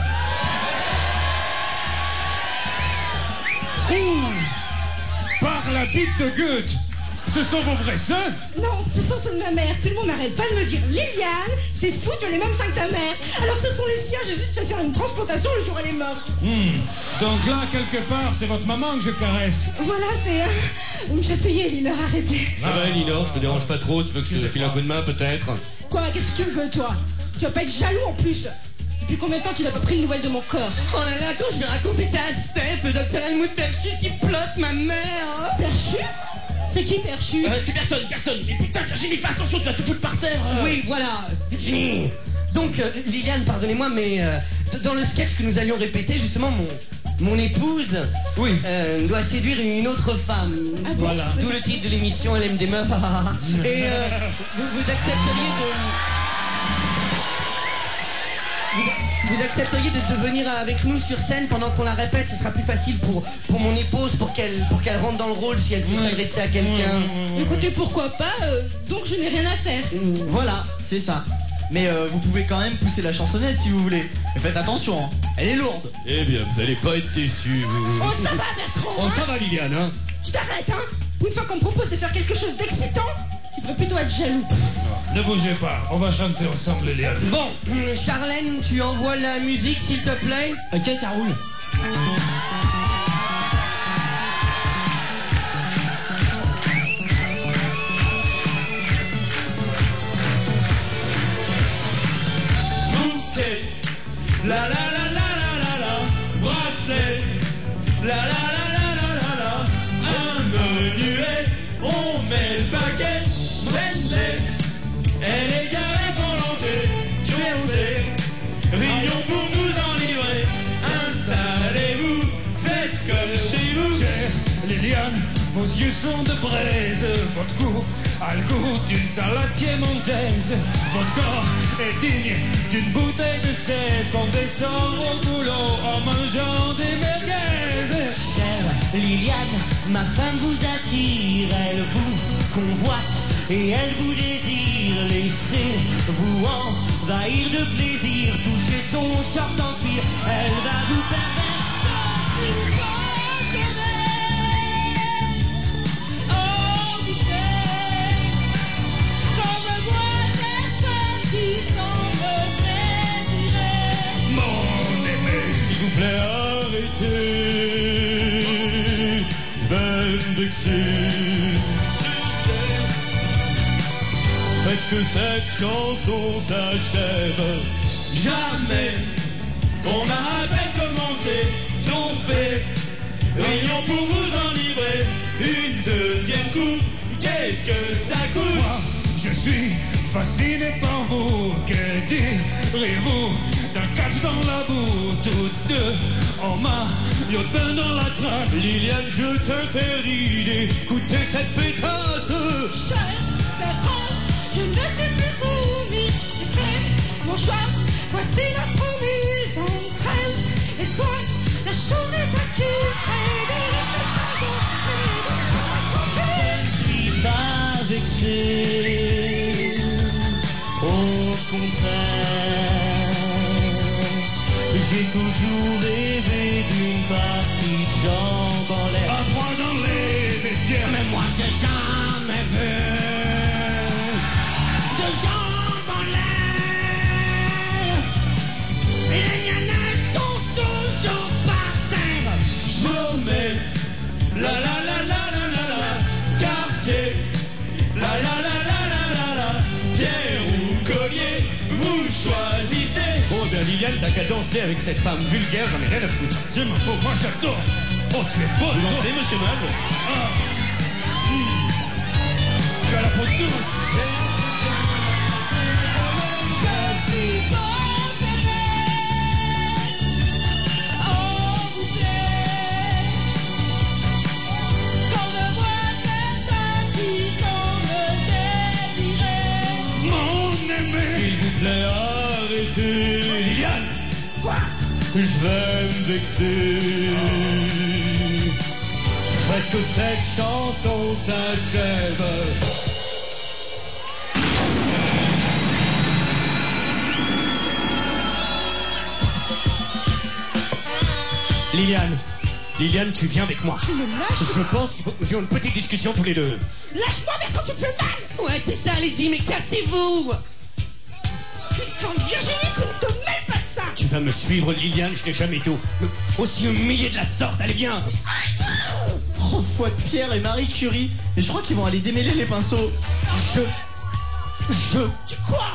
Speaker 3: Par la bite de Goethe, ce sont vos vrais seins?
Speaker 10: Non, ce sont ceux de ma mère. Tout le monde n'arrête pas de me dire Liliane, c'est fou, tu as les mêmes seins que ta mère. Alors que ce sont les siens, j'ai juste fait faire une transplantation le jour où elle est morte.
Speaker 3: Donc là, quelque part, c'est votre maman que je caresse.
Speaker 10: Voilà, c'est... Vous me chatouillez, Elinor, arrêtez.
Speaker 1: Ça va, Elinor, je te dérange pas trop, tu veux que je te file un coup de main, peut-être?
Speaker 10: Quoi, qu'est-ce que tu veux, toi? Tu vas pas être jaloux en plus. Depuis combien de temps tu n'as pas pris de nouvelles de mon corps?
Speaker 5: Oh là là, quand je vais raconter ça à Steph, le docteur Helmut Perchu qui plotte ma mère.
Speaker 10: Perchu? C'est qui Perchu?
Speaker 7: C'est personne. Mais putain, Virginie, fais attention, tu vas te foutre par terre.
Speaker 5: Oui, voilà, Virginie. Donc, Liliane, pardonnez-moi, mais dans le sketch que nous allions répéter, justement, mon épouse doit séduire une autre femme.
Speaker 10: Ah bon,
Speaker 5: Voilà. D'où le titre de l'émission, Elle aime des meufs. Et vous accepteriez de... Vous accepteriez de venir avec nous sur scène pendant qu'on la répète? Ce sera plus facile pour mon épouse, pour qu'elle rentre dans le rôle si elle veut s'adresser à quelqu'un.
Speaker 10: Écoutez, pourquoi pas, donc je n'ai rien à faire.
Speaker 8: Voilà, c'est ça. Mais vous pouvez quand même pousser la chansonnette si vous voulez. Mais faites attention, hein. Elle est lourde.
Speaker 1: Eh bien, vous allez pas être déçus, vous.
Speaker 10: Oh, ça va, Bertrand,
Speaker 1: Oh,
Speaker 10: hein?
Speaker 1: ça va, Liliane, hein?
Speaker 10: Tu t'arrêtes, hein? Une fois qu'on me propose de faire quelque chose d'excitant, tu devrais plutôt être jaloux.
Speaker 3: Ne bougez pas, on va chanter ensemble, Liliane.
Speaker 5: Bon, Charlène, tu envoies la musique, s'il te plaît?
Speaker 7: Ok, ça roule.
Speaker 12: Bouquet, la la la la la la la, bracelet, la la la la la la la, un menuet, on met le paquet, Bentley, elle est garée pour l'entrée, Jersey, Rion pour nous enivrer, installez-vous, faites comme chez vous.
Speaker 3: Chère Liliane, vos yeux sont de braise, votre cou a le goût d'une salade piémontaise, votre corps est digne d'une bouteille de 16 qu'on descend au boulot en mangeant des merguez.
Speaker 5: Chère Liliane, ma femme vous attire, elle vous convoite et elle vous désire. Laissez-vous envahir de plaisir, touchez son short en cuir, elle va vous pervertir.
Speaker 12: S'il vous plaît, arrêtez, je vais me vexer. Faites que cette chanson s'achève. Jamais, on a à peine commencé, trompé, Rions pour vous enivrer, une deuxième coupe, qu'est-ce que ça coûte?
Speaker 3: Moi, je suis fasciné par vous, que direz-vous d'un catch dans la boue, toutes deux en maillot de bain dans la crasse.
Speaker 12: Liliane, je t'interdis d'écouter cette pétasse.
Speaker 10: Cher Bertrand, je ne suis plus soumis. J'ai fait mon choix, voici la promise entre elle et toi. La chose est acquise.
Speaker 5: Je ne suis pas vexé, au contraire. J'ai toujours rêvé d'une partie de jambes en l'air.
Speaker 3: À trois dans les vestiaires.
Speaker 5: Mais moi j'ai jamais vu de jambes en l'air. Les nanas sont toujours par terre.
Speaker 1: Liliane, t'as qu'à danser avec cette femme vulgaire, j'en ai rien à foutre.
Speaker 3: Je m'en fous, moi j'adore. Oh, tu es bonne.
Speaker 7: Vous dansez, monsieur Meuble?
Speaker 3: Tu as la peau douce.
Speaker 10: Je suis possédée. Oh, vous plaît. Quand je vois certains qui semblent désirer.
Speaker 3: Mon aimé.
Speaker 12: S'il vous plaît, arrêtez.
Speaker 3: Liliane.
Speaker 10: Quoi?
Speaker 12: Je vais me vexer. Faites que cette chanson s'achève.
Speaker 1: Liliane, tu viens avec moi.
Speaker 10: Tu me lâches?
Speaker 1: Je pense qu'il faut que nous ayons une petite discussion tous les deux.
Speaker 10: Lâche-moi, mais quand tu me fais mal!
Speaker 5: Ouais, c'est ça, allez-y, mais cassez-vous.
Speaker 10: Putain de Virginie, tu ne te mêles pas de ça!
Speaker 1: Tu vas me suivre, Liliane, je n'ai jamais été aussi humilié de la sorte. Allez, viens.
Speaker 8: 3 fois de Pierre et Marie Curie. Et je crois qu'ils vont aller démêler les pinceaux.
Speaker 10: Tu quoi?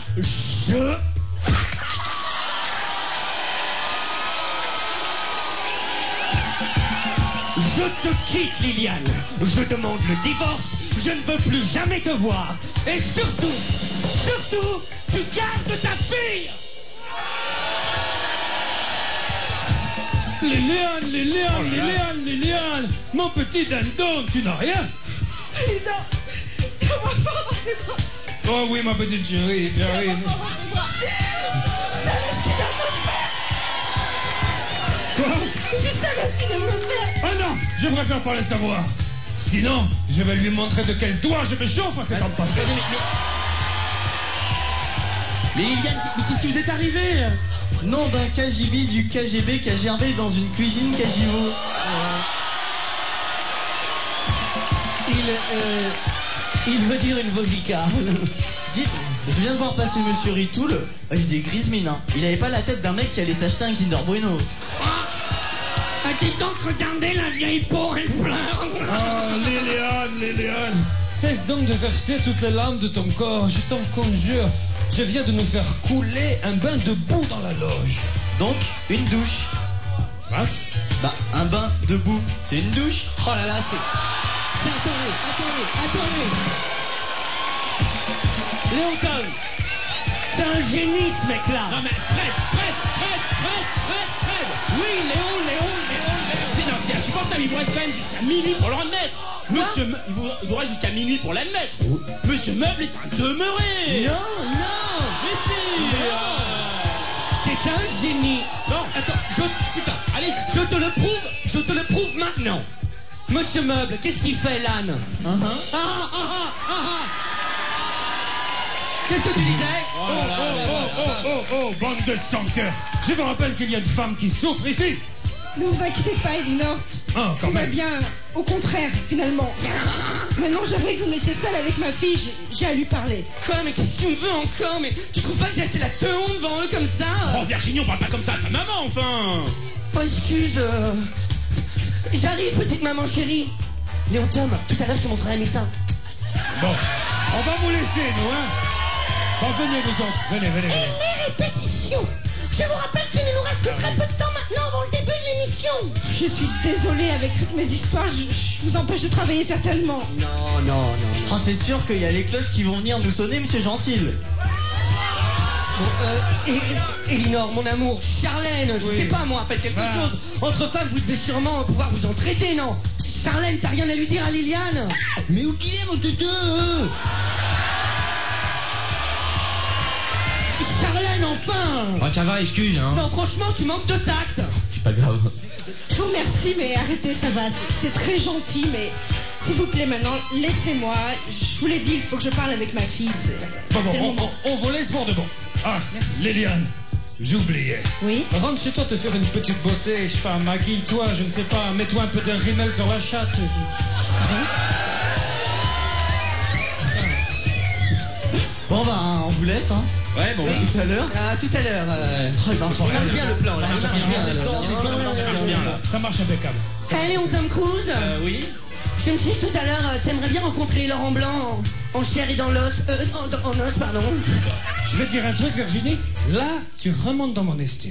Speaker 1: Je te quitte, Liliane. Je demande le divorce. Je ne veux plus jamais te voir. Et surtout, tu gardes ta fille.
Speaker 3: Liliane, mon petit dindon, tu n'as rien?
Speaker 10: Lina, tiens-moi fort dans tes bras.
Speaker 3: Oh oui, ma petite chérie, j'arrive.
Speaker 10: Tiens-moi fort dans tes bras. Tu savais ce qu'il vient de me faire.
Speaker 3: Quoi?
Speaker 10: Tu savais ce qu'il vient de me faire.
Speaker 3: Ah non, je préfère pas le savoir. Sinon, je vais lui montrer de quel doigt je me chauffe à cet homme pas fait.
Speaker 7: Mais Liliane, mais qu'est-ce qui vous est arrivé?
Speaker 8: Nom d'un KGB du KGB qui a gervé dans une cuisine Kajivo.
Speaker 5: Il veut dire une Vojica.
Speaker 8: Dites, je viens de voir passer Monsieur Ritoul. Il faisait grise mine, hein. Il avait pas la tête d'un mec qui allait s'acheter un Kinder Bueno.
Speaker 5: Ah, dis donc, regardez la vieille peau, elle pleure.
Speaker 3: Ah, Liliane, cesse donc de verser toutes les larmes de ton corps, je t'en conjure. Je viens de nous faire couler un bain de boue dans la loge.
Speaker 8: Donc, une douche.
Speaker 3: Quoi?
Speaker 8: Bah, un bain de boue, c'est une douche.
Speaker 5: Oh là là, c'est... Attendez. Léon Cohen, c'est un génie ce mec-là.
Speaker 7: Non mais Fred. Oui, Léon. C'est insupportable, il vous reste quand même jusqu'à minuit pour le remettre. Monsieur, il vous reste jusqu'à minuit pour l'admettre. Monsieur Meuble est un demeuré.
Speaker 5: Non.
Speaker 7: Mais si.
Speaker 5: C'est un génie.
Speaker 7: Non.
Speaker 5: Attends, putain, allez, je te le prouve maintenant. Monsieur Meuble, qu'est-ce qu'il fait, l'âne? Qu'est-ce que tu disais?
Speaker 3: Oh, bande de sans-cœur. Je vous rappelle qu'il y a une femme qui souffre ici.
Speaker 10: Ne vous inquiétez pas, Elinor.
Speaker 3: Ah, quand
Speaker 10: Tout va
Speaker 3: même.
Speaker 10: bien. Au contraire, finalement. Maintenant, j'aimerais que vous me laissiez seule avec ma fille. J'ai à lui parler.
Speaker 5: Quoi, mais qu'est-ce que tu me veux encore? Mais tu trouves pas que j'ai assez la teon devant eux comme ça?
Speaker 7: Oh Virginie, on parle pas comme ça à sa maman, enfin.
Speaker 5: Oh, excuse. J'arrive, petite maman chérie. Léon Tom, tout à l'heure, je te montrerai mes seins.
Speaker 3: Bon, on va vous laisser, nous, hein. Bon, venez, vous autres. Venez.
Speaker 4: Et les répétitions. Je vous rappelle qu'il ne nous reste que très peu de temps maintenant avant le début de l'émission.
Speaker 10: Je suis désolée avec toutes mes histoires. Je vous empêche de travailler certainement.
Speaker 5: Non.
Speaker 8: Oh, c'est sûr qu'il y a les cloches qui vont venir nous sonner, Monsieur Gentil.
Speaker 5: Bon, Elinor, mon amour, Charlène, je sais pas moi, faites quelque chose. Entre femmes, vous devez sûrement pouvoir vous entraider, non? Charlène, t'as rien à lui dire à Liliane? Mais où qu'il est, mon tutu? Charlène, enfin!
Speaker 1: Oh, ça va, excuse, hein.
Speaker 5: Non, franchement, tu manques de tact.
Speaker 1: C'est pas grave.
Speaker 10: Je vous remercie, mais arrêtez, ça va. C'est très gentil, mais s'il vous plaît, maintenant, laissez-moi. Je vous l'ai dit, il faut que je parle avec ma fille. C'est le moment.
Speaker 3: On vous laisse pour de bon. Ah,
Speaker 10: merci.
Speaker 3: Liliane, j'oubliais.
Speaker 10: Oui?
Speaker 3: Rentre chez toi te faire une petite beauté, je sais pas, maquille-toi, je ne sais pas, mets-toi un peu d'un rimel sur la chatte.
Speaker 8: Bon, bah, on vous laisse, hein.
Speaker 7: Ouais, bon.
Speaker 8: À tout à l'heure.
Speaker 5: À tout à l'heure.
Speaker 8: Ça
Speaker 5: marche bien le plan, là.
Speaker 3: Ça marche impeccable.
Speaker 5: Allez, on Tom Cruise?
Speaker 7: Oui.
Speaker 5: Je me suis dit tout à l'heure, t'aimerais bien rencontrer Laurent Blanc en chair et dans l'os. En os, pardon.
Speaker 3: Je vais te dire un truc, Virginie. Là, tu remontes dans mon estime.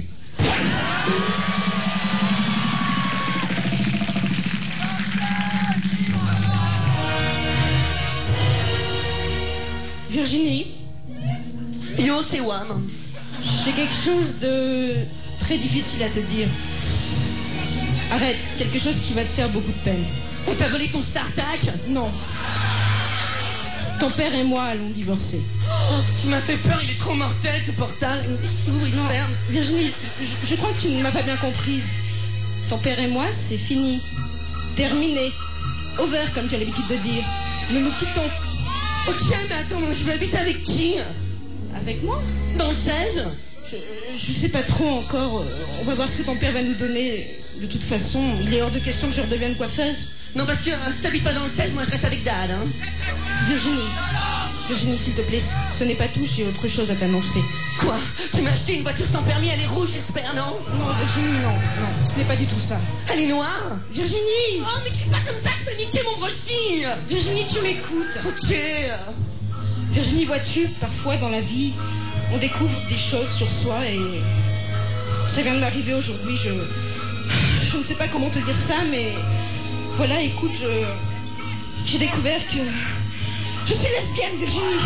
Speaker 10: Virginie,
Speaker 5: Yo, c'est Wam.
Speaker 10: j'ai quelque chose de très difficile à te dire. Arrête, quelque chose qui va te faire beaucoup de peine.
Speaker 5: On t'a volé ton StarTac?
Speaker 10: Non. Ton père et moi allons divorcer.
Speaker 5: Oh, tu m'as fait peur, il est trop mortel ce portal. Ouvre, il se ferme.
Speaker 10: Virginie, je crois que tu ne m'as pas bien comprise. Ton père et moi, c'est fini. Terminé. Over, comme tu as l'habitude de dire. Nous nous quittons.
Speaker 5: Ok, mais attends, je vais habiter avec qui?
Speaker 10: Avec moi?
Speaker 5: Dans le 16?
Speaker 10: Je sais pas trop encore. On va voir ce que ton père va nous donner. De toute façon, il est hors de question que je redevienne coiffeuse.
Speaker 5: Non, parce que si t'habites pas dans le 16, moi je reste avec Dad, hein.
Speaker 10: Virginie, s'il te plaît, ce n'est pas tout, j'ai autre chose à t'annoncer.
Speaker 5: Quoi? Tu m'as acheté une voiture sans permis, elle est rouge, j'espère, non?
Speaker 10: Non, Virginie, non, ce n'est pas du tout ça.
Speaker 5: Elle est noire?
Speaker 10: Virginie!
Speaker 5: Oh, mais crie pas comme ça, tu peux niquer mon brushing!
Speaker 10: Virginie, tu m'écoutes.
Speaker 5: Ok.
Speaker 10: Virginie, vois-tu, parfois dans la vie, on découvre des choses sur soi et ça vient de m'arriver aujourd'hui. Je ne sais pas comment te dire ça, mais voilà, écoute, j'ai découvert que je suis lesbienne, Virginie.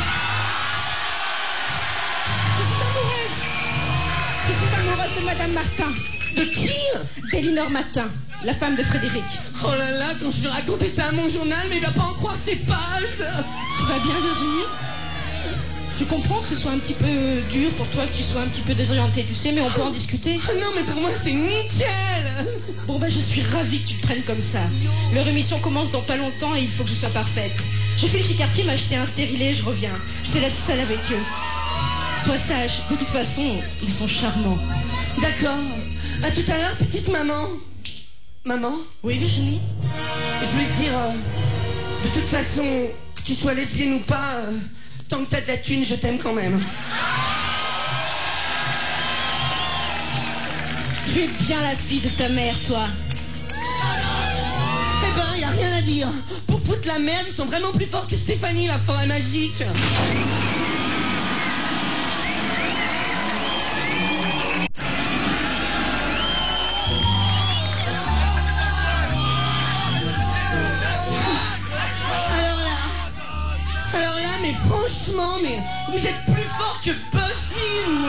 Speaker 10: Je suis amoureuse de Madame Martin.
Speaker 5: De qui?
Speaker 10: d'Elinor Martin, la femme de Frédéric.
Speaker 5: Oh là là, quand je vais raconter ça à mon journal, mais il va pas en croire ses pages.
Speaker 10: Tu vas bien, Virginie? Je comprends que ce soit un petit peu dur pour toi, que tu sois un petit peu désorientée, tu sais, mais on peut en discuter.
Speaker 5: Non, mais pour moi, c'est nickel.
Speaker 10: Bon, ben, je suis ravie que tu te prennes comme ça. Leur émission commence dans pas longtemps et il faut que je sois parfaite. J'ai fait le chez Cartier m'acheter un stérilet, je reviens. Je te laisse seule avec eux. Sois sage, de toute façon, ils sont charmants.
Speaker 5: D'accord. À tout à l'heure, petite maman. Maman?
Speaker 10: Oui, Virginie?
Speaker 5: Je voulais te dire, de toute façon, que tu sois lesbienne ou pas, tant que t'as de la thune, je t'aime quand même.
Speaker 10: Tu es bien la fille de ta mère, toi.
Speaker 5: Eh ben, y a rien à dire. Pour foutre la merde, ils sont vraiment plus forts que Stéphanie, la forêt magique. Alors là, mais franchement, mais vous êtes plus forts que Buffy, ou...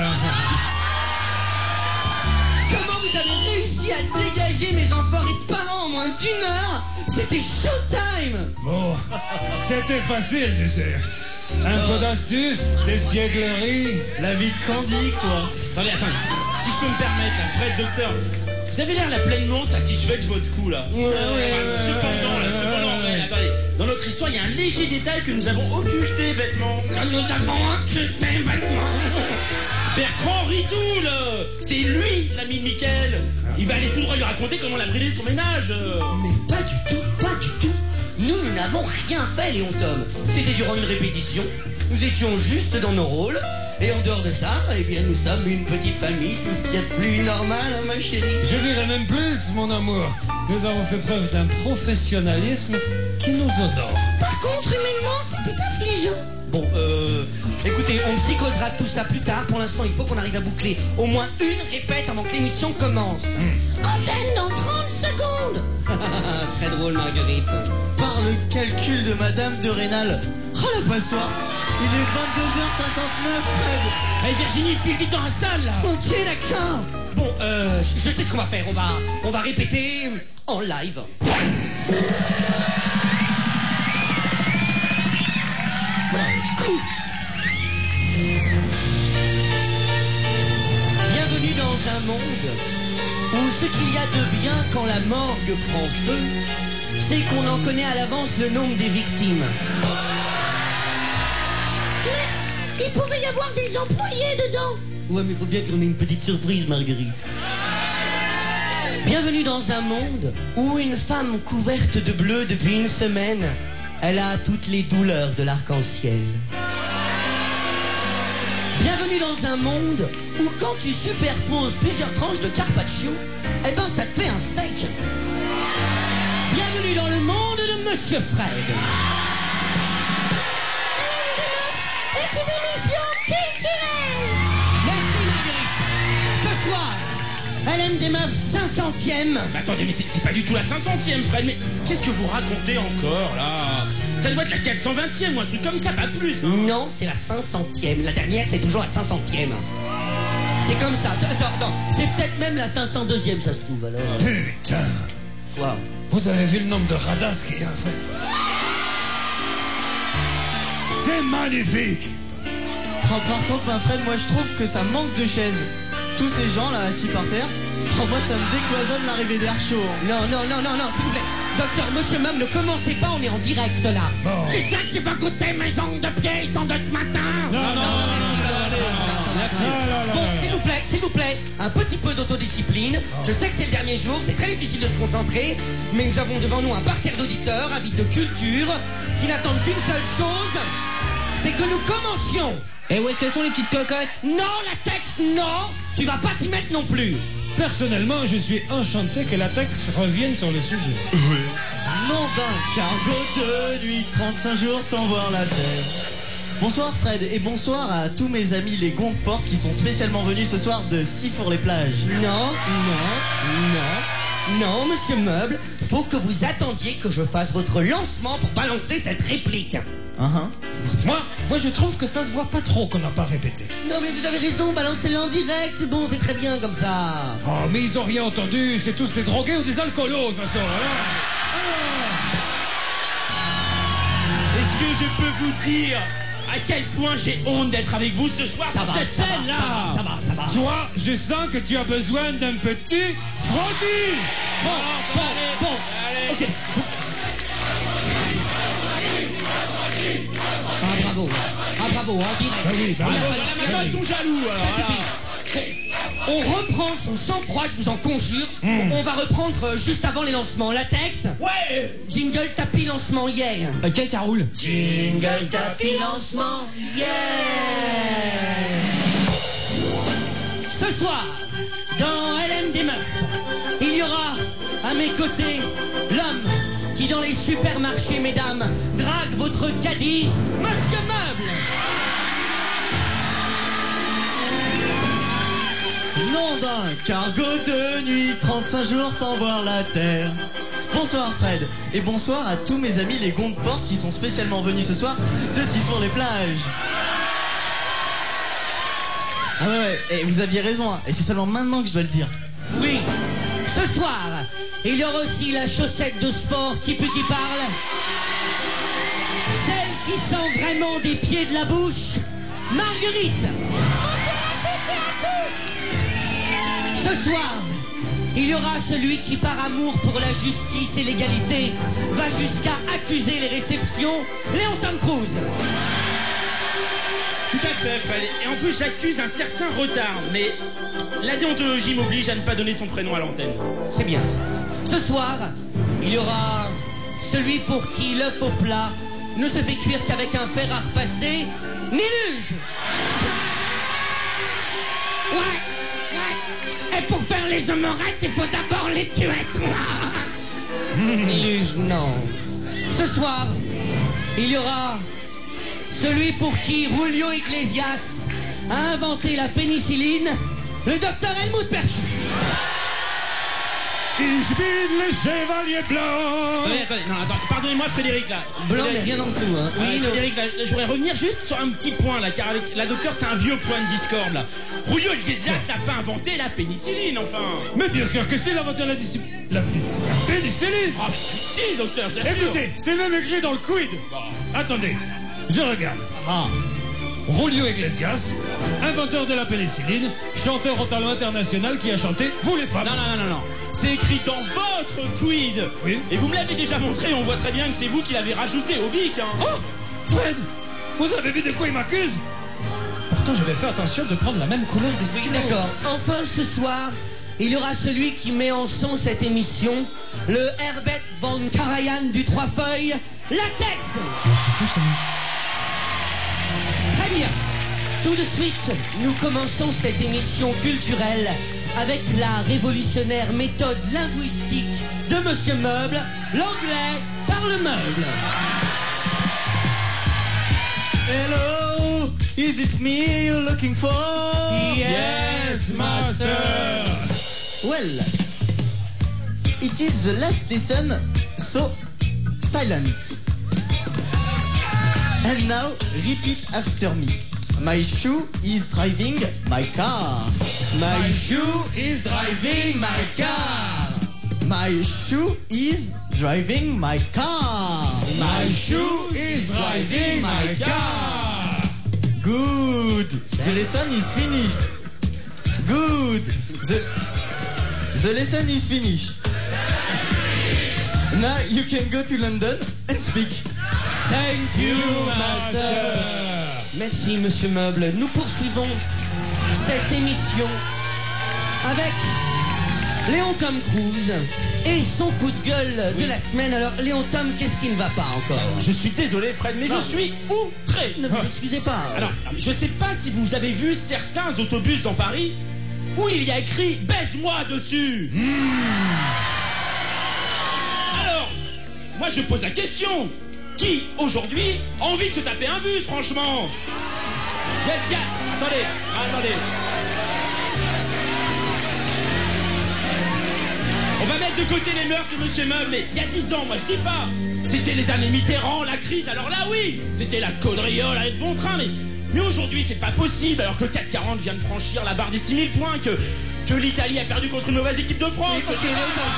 Speaker 5: Comment vous avez réussi à dégager mes enfoirés de parents en moins d'1 heure? C'était showtime.
Speaker 3: Bon, c'était facile, tu sais. Un peu d'astuce, d'espièglerie.
Speaker 8: La vie de Candy, quoi.
Speaker 7: Attendez, si je peux me permettre, là, Fred, docteur, vous avez l'air là pleinement satisfait de votre coup, là. Cependant, attendez, dans notre histoire, il y a un léger détail que nous avons occulté bêtement.
Speaker 5: Nous avons occulté bêtement.
Speaker 7: Bertrand Ritoul, c'est lui l'ami de Mickaël. Il va aller tout droit lui raconter comment il a brisé son ménage.
Speaker 5: Mais pas du tout, pas du tout. Nous n'avons rien fait, Léon Tom. C'était durant une répétition. Nous étions juste dans nos rôles. Et en dehors de ça, eh bien, nous sommes une petite famille, tout ce qu'il y a de plus normal, hein, ma chérie.
Speaker 3: Je dirais même plus, mon amour. Nous avons fait preuve d'un professionnalisme qui nous honore.
Speaker 4: Par contre, humainement, c'était affligeant.
Speaker 5: Bon, écoutez, on psychosera tout ça plus tard. Pour l'instant, il faut qu'on arrive à boucler au moins une répète avant que l'émission commence.
Speaker 4: Antenne dans 30 secondes.
Speaker 5: Très drôle, Marguerite.
Speaker 8: Par le calcul de Madame de Rênal. Oh la passoire. Il est 22h59, Fred.
Speaker 7: Allez, Virginie, file vite dans la salle, là.
Speaker 5: Ok, d'accord. Bon, je sais ce qu'on va faire. On va répéter en live. Bienvenue dans un monde où ce qu'il y a de bien quand la morgue prend feu, c'est qu'on en connaît à l'avance le nombre des victimes.
Speaker 4: Mais il pouvait y avoir des employés dedans.
Speaker 5: Ouais, mais faut bien qu'on ait une petite surprise, Marguerite. Bienvenue dans un monde où une femme couverte de bleu depuis une semaine, elle a toutes les douleurs de l'arc-en-ciel. Bienvenue dans un monde où quand tu superposes plusieurs tranches de carpaccio, eh ben ça te fait un steak. Bienvenue dans le monde de Monsieur Fred.
Speaker 4: C'est une émission culturelle.
Speaker 5: Merci Marguerite. Ce soir, elle aime des meufs 500e.
Speaker 7: Mais attendez, mais c'est pas du tout la 500e, Fred. Mais qu'est-ce que vous racontez encore, là? Ça doit être la 420e ou un truc comme ça, pas plus. Hein.
Speaker 5: Non, c'est la 500e. La dernière, c'est toujours la 500e. C'est comme ça. Attends. C'est peut-être même la 502e, ça se trouve, alors.
Speaker 3: Putain.
Speaker 5: Quoi?
Speaker 3: Vous avez vu le nombre de radasses qu'il y a, Fred? C'est magnifique.
Speaker 8: Oh, par contre, ma Fred, moi je trouve que ça manque de chaises. Tous ces gens là assis par terre, oh, moi ça me décloisonne l'arrivée d'air chaud.
Speaker 5: Non, s'il vous plaît. Docteur, Monsieur Mum, ne commencez pas, on est en direct là.
Speaker 3: Bon.
Speaker 4: Qui c'est qui va goûter mes ongles de pied? Ils sont de ce matin.
Speaker 3: Non, ça va aller.
Speaker 5: Merci. Bon, s'il vous plaît, un petit peu d'autodiscipline. Je sais que c'est le dernier jour, c'est très difficile de se concentrer, mais nous avons devant nous un parterre d'auditeurs, avides de culture, qui n'attendent qu'une seule chose, c'est que nous commencions.
Speaker 9: Et où est-ce qu'elles sont les petites cocottes?
Speaker 5: Non, la texte, non. Tu vas pas t'y mettre non plus.
Speaker 3: Personnellement, je suis enchanté que la texte revienne sur le sujet.
Speaker 8: Nom d'un cargo de nuit, 35 jours sans voir la terre. Bonsoir Fred et bonsoir à tous mes amis les Gongs-Portes qui sont spécialement venus ce soir de Sifour-les-Plages.
Speaker 5: Non, Monsieur Meuble, faut que vous attendiez que je fasse votre lancement pour balancer cette réplique.
Speaker 3: Moi, je trouve que ça se voit pas trop qu'on n'a pas répété.
Speaker 5: Non, mais vous avez raison, balancez-le en direct, c'est bon, c'est très bien comme ça.
Speaker 3: Oh, mais ils ont rien entendu, c'est tous des drogués ou des alcoolos, de toute façon.
Speaker 7: Est-ce que je peux vous dire à quel point j'ai honte d'être avec vous ce soir sur cette scène-là?
Speaker 5: Ça va.
Speaker 3: Toi, je sens que tu as besoin d'un petit frottis.
Speaker 5: Bon, ok. Bravo, en direct.
Speaker 3: Oui,
Speaker 7: Voilà, maintenant ils sont jaloux.
Speaker 5: On reprend son sang-froid, je vous en conjure. On va reprendre juste avant les lancements. Latex.
Speaker 7: Ouais.
Speaker 5: Jingle tapis lancement, yeah.
Speaker 9: Quel ça roule?
Speaker 5: Jingle tapis lancement, yeah. Ce soir, dans LM des meufs, il y aura à mes côtés l'homme qui dans les supermarchés, mesdames, drague votre caddie, Monsieur Meuble.
Speaker 8: Nom d'un cargo de nuit, 35 jours sans voir la terre. Bonsoir Fred et bonsoir à tous mes amis les Gongs-Portes qui sont spécialement venus ce soir de Sifour-les-Plages. Ah ouais, et vous aviez raison, hein, et c'est seulement maintenant que je dois le dire.
Speaker 5: Oui, ce soir, il y aura aussi la chaussette de sport qui pue qui parle. Celle qui sent vraiment des pieds de la bouche, Marguerite.
Speaker 4: Bonsoir à toutes et à tous.
Speaker 5: Ce soir, il y aura celui qui, par amour pour la justice et l'égalité, va jusqu'à accuser les réceptions, Léon Tom Cruise.
Speaker 7: Tout à fait, Fred. Et en plus, j'accuse un certain retard, mais la déontologie m'oblige à ne pas donner son prénom à l'antenne.
Speaker 5: C'est bien. Ce soir, il y aura celui pour qui l'œuf au plat ne se fait cuire qu'avec un fer à repasser, Niluge.
Speaker 4: Ouais. Et pour faire les omelettes, il faut d'abord les tuer.
Speaker 5: Niluge, non. Ce soir, il y aura celui pour qui Julio Iglesias a inventé la pénicilline, le docteur Helmut Berchu.
Speaker 3: Ich bin le chevalier blanc.
Speaker 7: Attendez, non, attends, pardonnez-moi Frédéric là.
Speaker 5: Blanc mais rien en dessous, hein.
Speaker 7: Oui, Frédéric, là, je voudrais revenir juste sur un petit point là, car avec la docteure c'est un vieux point de discorde là. Julio Iglesias n'a pas inventé la pénicilline, enfin.
Speaker 3: Mais bien sûr que c'est l'inventeur de la pénicilline.
Speaker 7: Ah, si, docteur, c'est sûr.
Speaker 3: Écoutez, c'est même écrit dans le quid. Attendez, je regarde. Julio Iglesias, inventeur de la pénicilline, chanteur au talent international qui a chanté Vous les femmes.
Speaker 7: Non. C'est écrit dans votre quid.
Speaker 3: Oui.
Speaker 7: Et vous me l'avez déjà montré, on voit très bien que c'est vous qui l'avez rajouté au bic. Hein.
Speaker 3: Oh, Fred, vous avez vu de quoi il m'accuse? Pourtant, j'avais fait attention de prendre la même couleur des stylos.
Speaker 5: D'accord. Enfin, ce soir, il y aura celui qui met en son cette émission, le Herbert von Karajan du Trois Feuilles, Latex. Très bien. Tout de suite, nous commençons cette émission culturelle avec la révolutionnaire méthode linguistique de Monsieur Meuble, l'anglais par le meuble.
Speaker 8: Hello, is it me you're looking for?
Speaker 3: Yes, master.
Speaker 8: Well, it is the last lesson, so silence. And now repeat after me. My shoe is driving my car.
Speaker 3: My shoe is driving my car.
Speaker 8: My shoe is driving my car.
Speaker 3: My shoe is driving my car.
Speaker 8: Good. The lesson is finished. Good. The lesson is finished. Now you can go to London and speak.
Speaker 3: Thank you, master.
Speaker 5: Merci, Monsieur Meuble. Nous poursuivons cette émission avec Léon Tom Cruise et son coup de gueule de la semaine. Alors, Léon Tom, qu'est-ce qui ne va pas encore?
Speaker 7: Je suis désolé, Fred, mais je suis outré.
Speaker 5: Ne vous excusez pas.
Speaker 7: Alors, je sais pas si vous avez vu certains autobus dans Paris où il y a écrit « Baise-moi » dessus. Alors, moi je pose la question. Qui, aujourd'hui, a envie de se taper un bus, franchement? Attendez. On va mettre de côté les mœurs de Monsieur Meuble, mais il y a 10 ans, moi je dis pas. C'était les années Mitterrand, la crise, alors là oui, c'était la caudriole avec bon train, mais aujourd'hui c'est pas possible, alors que le CAC 40 vient de franchir la barre des 6000 points, que l'Italie a perdu contre une mauvaise équipe de France.
Speaker 5: Léon Tom,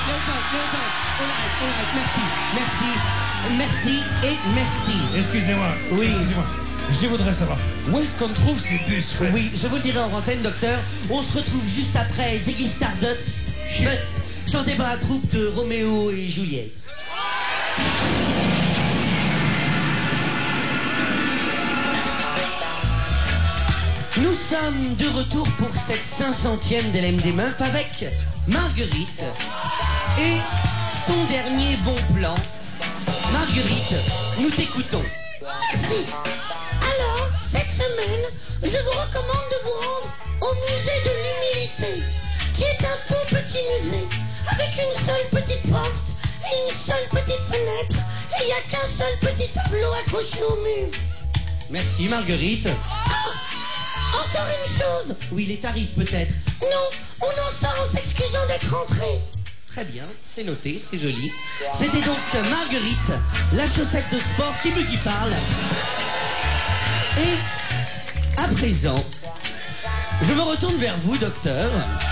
Speaker 5: merci et merci.
Speaker 3: Excusez-moi.
Speaker 5: Oui.
Speaker 3: Excusez-moi. Je voudrais savoir, où est-ce qu'on trouve ces bus, Fred?
Speaker 5: Oui, je vous le dirai en antenne, docteur. On se retrouve juste après Ziggy Stardust, chanté par la troupe de Roméo et Juliette. Nous sommes de retour pour cette 500e d'LM des Meufs avec Marguerite et son dernier bon plan. Marguerite, nous t'écoutons.
Speaker 4: Merci. Alors, cette semaine, je vous recommande de vous rendre au musée de l'humilité, qui est un tout petit musée, avec une seule petite porte et une seule petite fenêtre, et il n'y a qu'un seul petit tableau accroché au mur.
Speaker 5: Merci Marguerite.
Speaker 4: Ah, encore une chose.
Speaker 5: Oui, les tarifs peut-être.
Speaker 4: Non, on en sort en s'excusant d'être rentré.
Speaker 5: Très bien, c'est noté, c'est joli. C'était donc Marguerite, la chaussette de sport qui parle. Et à présent, je me retourne vers vous, docteur.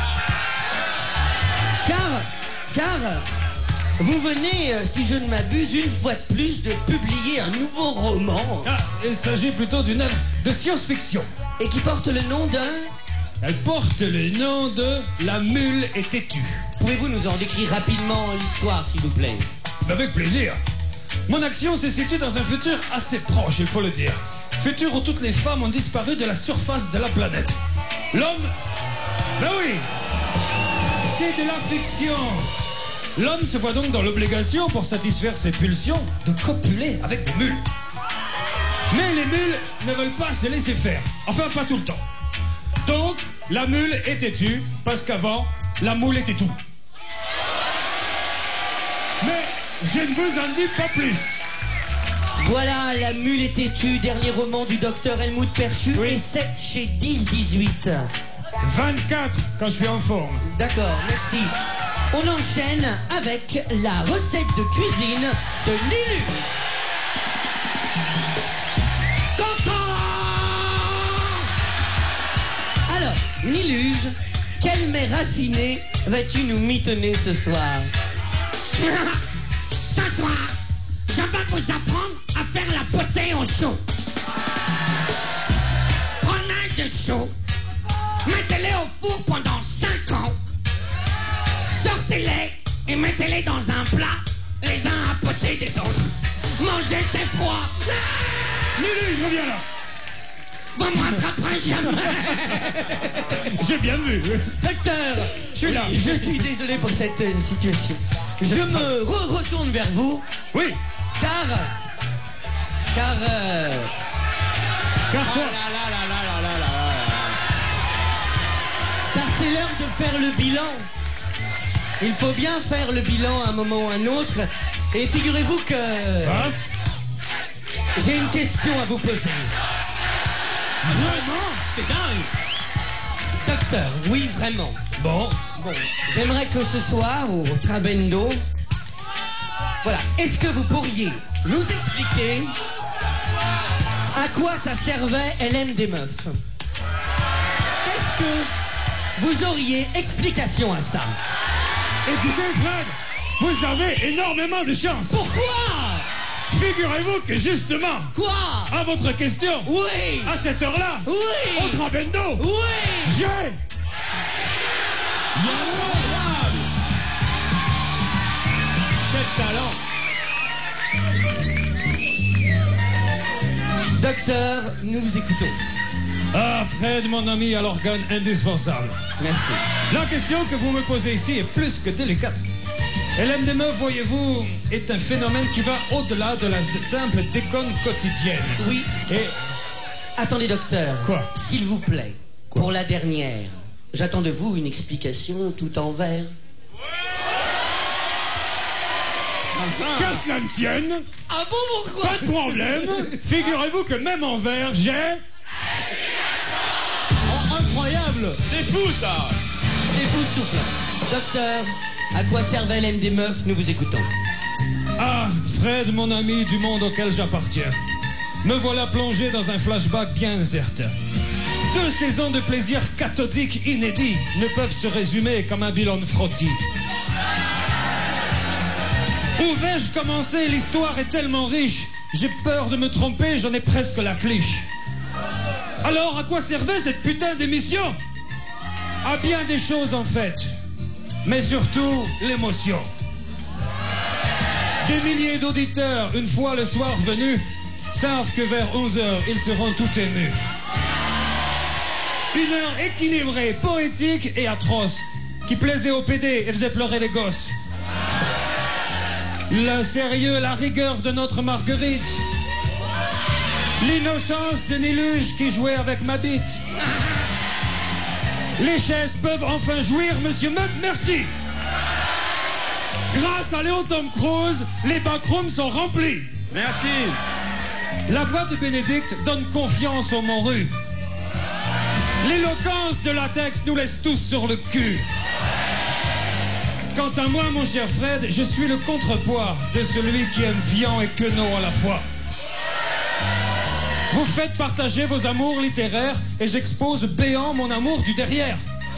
Speaker 5: Car vous venez, si je ne m'abuse, une fois de plus, de publier un nouveau roman.
Speaker 3: Ah, il s'agit plutôt d'une œuvre de science-fiction.
Speaker 5: Et qui porte le nom d'un...
Speaker 3: Elle porte le nom de La Mule est têtue.
Speaker 5: Pouvez-vous nous en décrire rapidement l'histoire, s'il vous plaît?
Speaker 3: Avec plaisir. Mon action se situe dans un futur assez proche, il faut le dire. Futur où toutes les femmes ont disparu de la surface de la planète. L'homme... Ben oui, c'est de la fiction. L'homme se voit donc dans l'obligation, pour satisfaire ses pulsions, de copuler avec des mules. Mais les mules ne veulent pas se laisser faire. Enfin, pas tout le temps. Donc, la mule est têtue, parce qu'avant, la moule était tout. Mais je ne vous en dis pas plus.
Speaker 5: Voilà, La Mule est têtue, dernier roman du docteur Helmut Perchu, et 7 chez 10-18.
Speaker 3: 24 quand je suis en forme.
Speaker 5: D'accord, merci. On enchaîne avec la recette de cuisine de Nilu. Alors, Niluge, quelle mets raffinée vas-tu nous mitonner ce soir?
Speaker 4: Ce soir, je vais vous apprendre à faire la potée au chou. Prenez des choux, mettez-les au four pendant 5 ans, sortez-les et mettez-les dans un plat, les uns à côté des autres. Mangez, c'est froid.
Speaker 3: Nilu, je reviens là.
Speaker 4: Vous me rattraperez jamais.
Speaker 3: J'ai bien vu.
Speaker 5: Docteur,
Speaker 3: je suis là.
Speaker 5: Je suis désolé pour cette situation. Je me retourne vers vous.
Speaker 3: Oui.
Speaker 5: Car
Speaker 3: quoi?
Speaker 5: Car c'est l'heure de faire le bilan. Il faut bien faire le bilan à un moment ou à un autre. Et figurez-vous que... J'ai une question à vous poser.
Speaker 7: Vraiment? C'est dingue.
Speaker 5: Docteur, oui, vraiment. Bon, j'aimerais que ce soir, au Trabendo, voilà, est-ce que vous pourriez nous expliquer à quoi ça servait LM des meufs? Est-ce que vous auriez explication à ça?
Speaker 3: Écoutez, Fred, vous avez énormément de chance.
Speaker 5: Pourquoi?
Speaker 3: Figurez-vous que justement...
Speaker 5: Quoi?
Speaker 3: À votre question...
Speaker 5: Oui.
Speaker 3: À cette heure-là...
Speaker 5: Oui.
Speaker 3: Au Trabendo...
Speaker 5: Oui.
Speaker 3: J'ai...
Speaker 7: Quel talent.
Speaker 5: Docteur, nous vous écoutons.
Speaker 3: Ah, Fred, mon ami, à l'organe indispensable.
Speaker 5: Merci.
Speaker 3: La question que vous me posez ici est plus que délicate. LM des meufs, voyez-vous, est un phénomène qui va au-delà de la simple déconne quotidienne.
Speaker 5: Oui.
Speaker 3: Et...
Speaker 5: Attendez, docteur.
Speaker 3: Quoi?
Speaker 5: S'il vous plaît, pour la dernière, j'attends de vous une explication tout en vers.
Speaker 3: Qu'à cela ne tienne...
Speaker 5: Ah bon, pourquoi?
Speaker 3: Pas de problème. Figurez-vous que même en vers, j'ai...
Speaker 8: Oh, incroyable!
Speaker 7: C'est fou, ça.
Speaker 5: C'est fou, souffle. Docteur, à quoi servait LM des meufs? Nous vous écoutons.
Speaker 3: Ah, Fred, mon ami du monde auquel j'appartiens. Me voilà plongé dans un flashback bien certain. 2 saisons de plaisir cathodique inédit ne peuvent se résumer comme un bilan de frottis. Où vais-je commencer? L'histoire est tellement riche. J'ai peur de me tromper, j'en ai presque la cliché. Alors, à quoi servait cette putain d'émission? À bien des choses, en fait. Mais surtout, l'émotion. Des milliers d'auditeurs, une fois le soir venu, savent que vers 11h, ils seront tout émus. Une heure équilibrée, poétique et atroce, qui plaisait aux PD et faisait pleurer les gosses. Le sérieux, la rigueur de notre Marguerite. L'innocence de Niluge qui jouait avec ma bite. Les chaises peuvent enfin jouir, monsieur Meub, merci. Grâce à Léon Tom Cruise, les backrooms sont remplis.
Speaker 7: Merci.
Speaker 3: La voix de Bénédicte donne confiance au Montru. L'éloquence de latex nous laisse tous sur le cul. Quant à moi, mon cher Fred, je suis le contrepoids de celui qui aime Vian et Queneau à la fois. Vous faites partager vos amours littéraires et j'expose béant mon amour du derrière.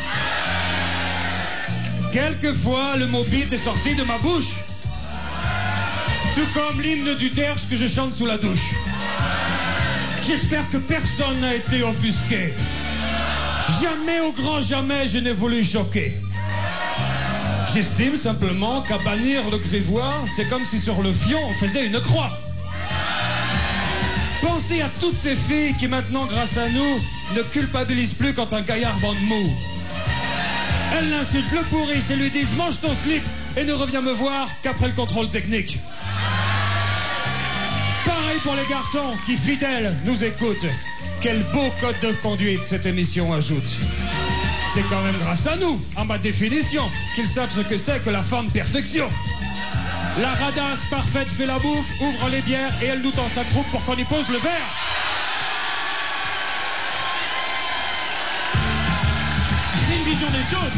Speaker 3: Quelquefois, le mot bite est sorti de ma bouche. Tout comme l'hymne du Derche que je chante sous la douche. J'espère que personne n'a été offusqué. Jamais, au grand jamais, je n'ai voulu choquer. J'estime simplement qu'à bannir le grivois, c'est comme si sur le fion on faisait une croix. Pensez à toutes ces filles qui maintenant, grâce à nous, ne culpabilisent plus quand un gaillard bande mou. Elles l'insultent, le pourrissent et lui disent « mange ton slip » et ne revient me voir qu'après le contrôle technique. Pareil pour les garçons qui, fidèles, nous écoutent. Quel beau code de conduite cette émission ajoute. C'est quand même grâce à nous, en ma définition, qu'ils savent ce que c'est que la femme perfection. La radasse parfaite fait la bouffe, ouvre les bières et elle nous tend sa croupe pour qu'on y pose le verre.
Speaker 7: C'est une vision des choses.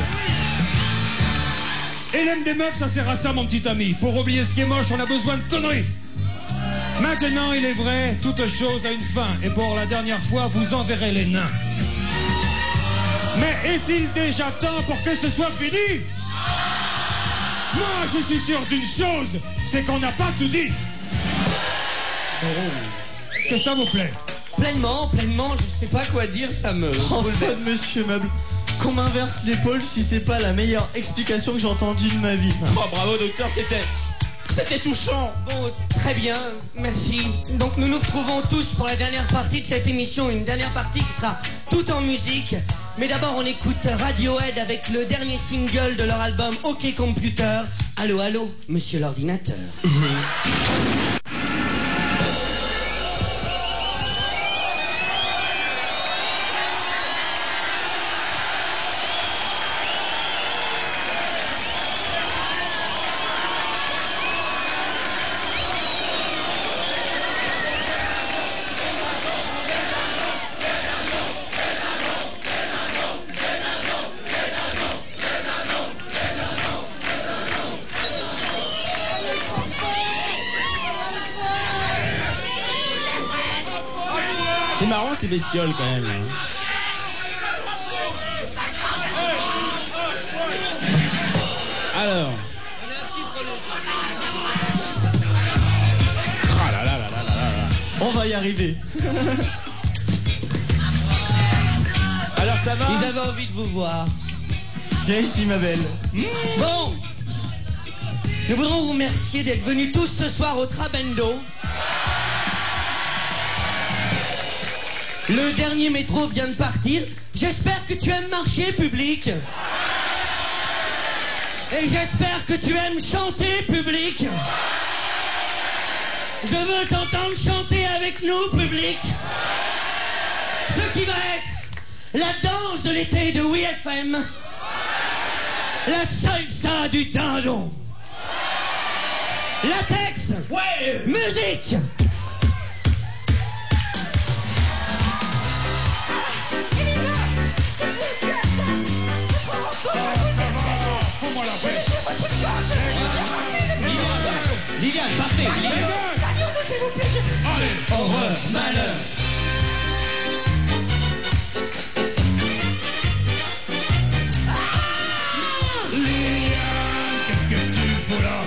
Speaker 3: Et l'aime des meufs, ça sert à ça, mon petit ami. Pour oublier ce qui est moche, on a besoin de conneries. Maintenant, il est vrai, toute chose a une fin. Et pour la dernière fois, vous enverrez les nains. Mais est-il déjà temps pour que ce soit fini? Moi, je suis sûr d'une chose, c'est qu'on n'a pas tout dit. Est-ce que ça vous plaît?
Speaker 5: Pleinement, je sais pas quoi dire, ça me...
Speaker 8: Enfin, monsieur Meuble, qu'on m'inverse l'épaule si c'est pas la meilleure explication que j'ai entendue de ma vie.
Speaker 7: Oh, bravo, docteur, c'était touchant.
Speaker 5: Bon, très bien, merci. Donc nous nous retrouvons tous pour la dernière partie de cette émission, une dernière partie qui sera tout en musique. Mais d'abord on écoute Radiohead avec le dernier single de leur album OK Computer. Allô, allô, monsieur l'ordinateur.
Speaker 7: ces bestioles quand même. Alors. Ah là là là là là là.
Speaker 8: On va y arriver.
Speaker 7: Alors ça va?
Speaker 5: Il avait envie de vous voir.
Speaker 8: Viens ici, ma belle.
Speaker 5: Bon, nous voudrons vous remercier d'être venus tous ce soir au Trabendo. Le dernier métro vient de partir. J'espère que tu aimes marcher, public. Et j'espère que tu aimes chanter, public. Je veux t'entendre chanter avec nous, public. Ce qui va être la danse de l'été de WFM. La salsa du dindon. Latex. Ouais. Musique.
Speaker 7: Liliane, parfait.
Speaker 12: Allez, horreur, malheur. Liliane, qu'est-ce que tu fous là?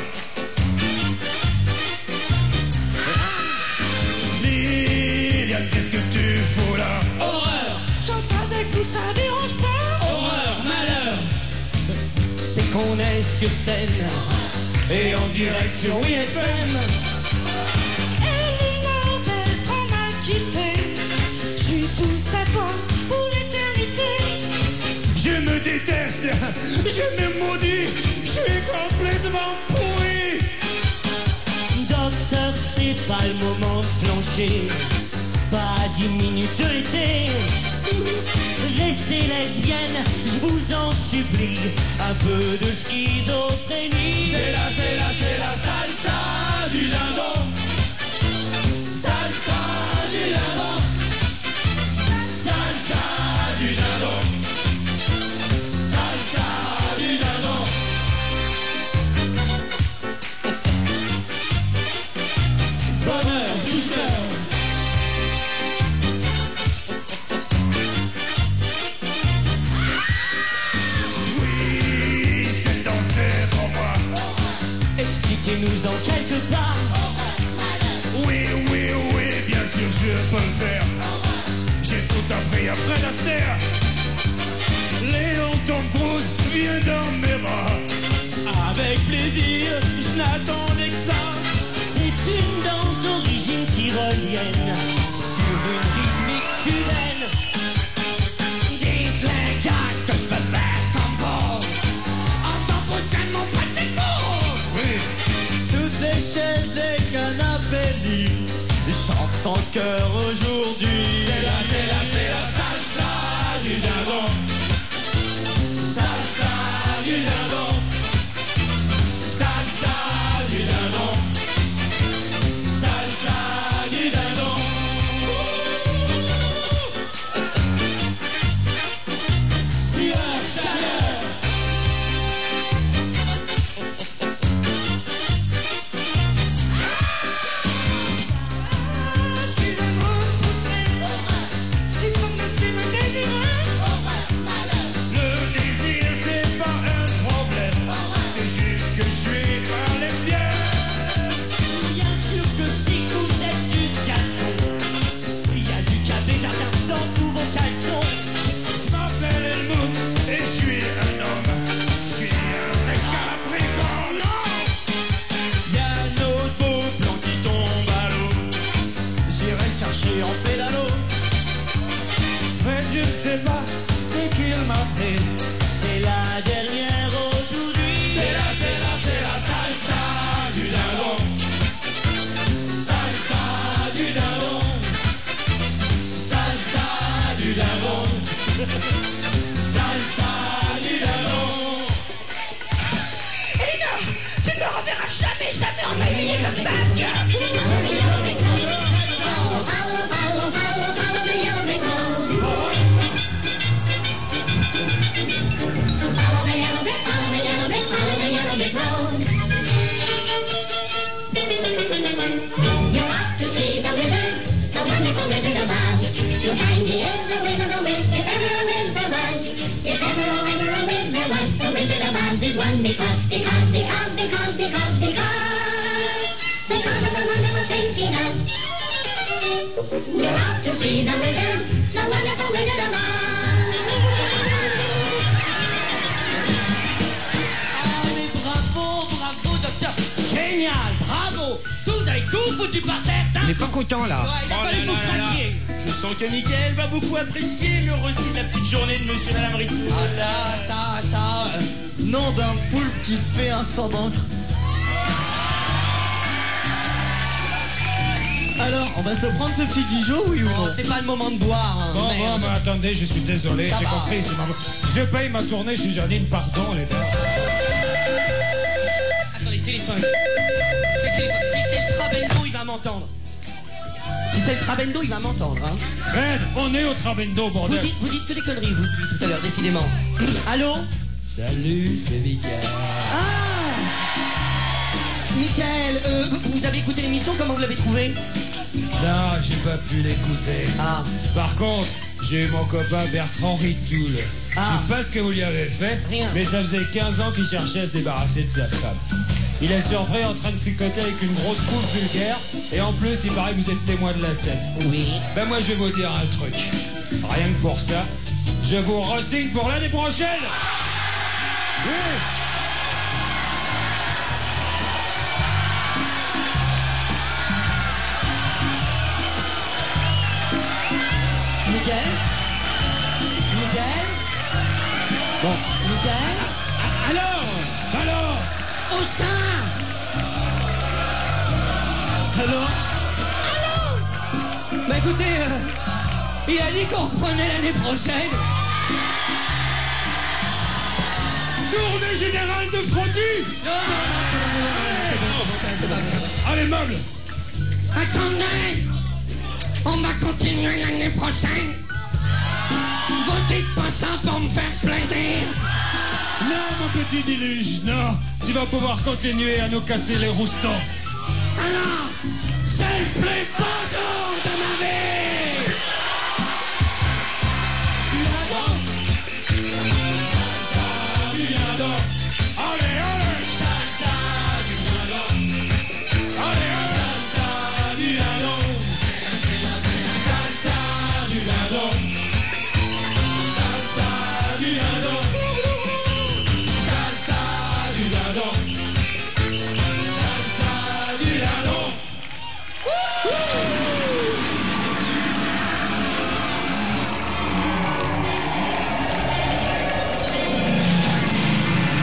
Speaker 12: Liliane, qu'est-ce que tu fous là?
Speaker 10: Horreur. Chante avec vous, ça dérange pas.
Speaker 12: Horreur, malheur.
Speaker 5: C'est qu'on est sur scène.
Speaker 12: Et en direct sur WFM.
Speaker 10: Elinor Bertrand m'a quitté. Je suis tout à toi pour l'éternité.
Speaker 12: Je me déteste, je me maudis, je suis complètement pourri.
Speaker 5: Docteur, c'est pas le moment de flancher. Pas 10 minutes de l'été. Restez lesbienne, je vous en supplie. Un peu de schizophrénie.
Speaker 12: C'est la salsa du dindon. Salsa du dindon. Salsa du dindon. Salsa du dindon. Bonheur, douceur.
Speaker 5: Expliquez-nous en quelques pas.
Speaker 12: Oui, bien sûr je peux le faire. J'ai tout appris à Fred Astaire. Léon Tom Cruise vient dans mes bras.
Speaker 7: Avec plaisir, je n'attendais que ça.
Speaker 5: C'est une danse d'origine tyrolienne sur une rythmique cubaine. Dites les gars que je peux faire comme vous. En temps prochain mon pratico.
Speaker 8: Toutes les chaises, les canapés libres chantent en chœur aujourd'hui.
Speaker 12: C'est la salsa du dindon. Salsa du dindon. Salsa du dindon. Salsa du dindon. Sueur, chaleur. Le désir c'est pas un problème. C'est juste que je suis un lesbien.
Speaker 5: Bien sûr que si vous êtes du casson, il y a du café jardin dans tous vos caleçons.
Speaker 12: Je m'appelle Helmut et je suis un homme. Je suis un mec capricorne.
Speaker 8: Y'a notre beau plan qui tombe à l'eau. J'irai le chercher en pédalo.
Speaker 12: Mais je ne sais pas ce qu'il m'a fait.
Speaker 5: C'est la dernière aujourd'hui.
Speaker 12: C'est la salsa du dindon. Salsa du dindon. Salsa du dindon. Salsa du dindon.
Speaker 10: Elinor, tu ne me reverras jamais ennuyée comme ça.
Speaker 11: You're out to see the wizard, the wonderful Wizard of Oz. You a Wizard of Oz. If ever a Wiz there was, if ever a Wiz there was, the Wizard of Oz is one because of the wonderful things he does. You're off to see the wizard, the wonderful Wizard of Oz.
Speaker 5: Ah mais bravo docteur, génial, bravo. Vous avez tout foutu par terre.
Speaker 13: On n'est pas content là.
Speaker 5: Ouais, il a fallu que vous craquiez.
Speaker 7: Je sens que Mickaël va beaucoup apprécier le récit de la petite journée de Monsieur et Madame Ritou.
Speaker 8: Ah ça, nom d'un poulpe qui se fait un sang d'encre. Alors, on va se le prendre ce Figijo, oui ou non?
Speaker 5: C'est pas le moment de boire. Hein,
Speaker 3: Bon, mais attendez, je suis désolé, j'ai compris. Je paye ma tournée chez Janine, pardon les gars.
Speaker 5: Attendez, téléphone. Si c'est le Trabendo, il va m'entendre. Si c'est le Trabendo, il va m'entendre. Hein.
Speaker 3: Fred, on est au Trabendo, bordel.
Speaker 5: Vous dites que des conneries, vous, depuis tout à l'heure, décidément. Allô?
Speaker 3: Salut, c'est Mickaël.
Speaker 5: Ah Mickaël, vous avez écouté l'émission, comment vous l'avez trouvée?
Speaker 3: Non, j'ai pas pu l'écouter.
Speaker 5: Ah.
Speaker 3: Par contre, j'ai eu mon copain Bertrand Ritoul.
Speaker 5: Ah.
Speaker 3: Je sais pas ce que vous lui avez fait,
Speaker 5: Rien.
Speaker 3: mais ça faisait 15 ans qu'il cherchait à se débarrasser de sa femme. Il est surpris en train de fricoter avec une grosse poule vulgaire, et en plus, il paraît que vous êtes témoin de la scène.
Speaker 5: Oui.
Speaker 3: Ben moi, je vais vous dire un truc. Rien que pour ça, je vous re-signe pour l'année prochaine. Oui.
Speaker 5: Mickaël? Bon, Mickaël?
Speaker 3: Alors
Speaker 5: Au sein! Alors? Bah écoutez, il a dit qu'on reprenait l'année prochaine.
Speaker 3: Tournée générale de Frotty. Allez, meuble.
Speaker 4: Attendez, on va continuer l'année prochaine. Vous dites pas ça pour me faire plaisir.
Speaker 3: Non, mon petit déluge, non. Tu vas pouvoir continuer à nous casser les roustons.
Speaker 4: Alors, c'est le plus beau jour.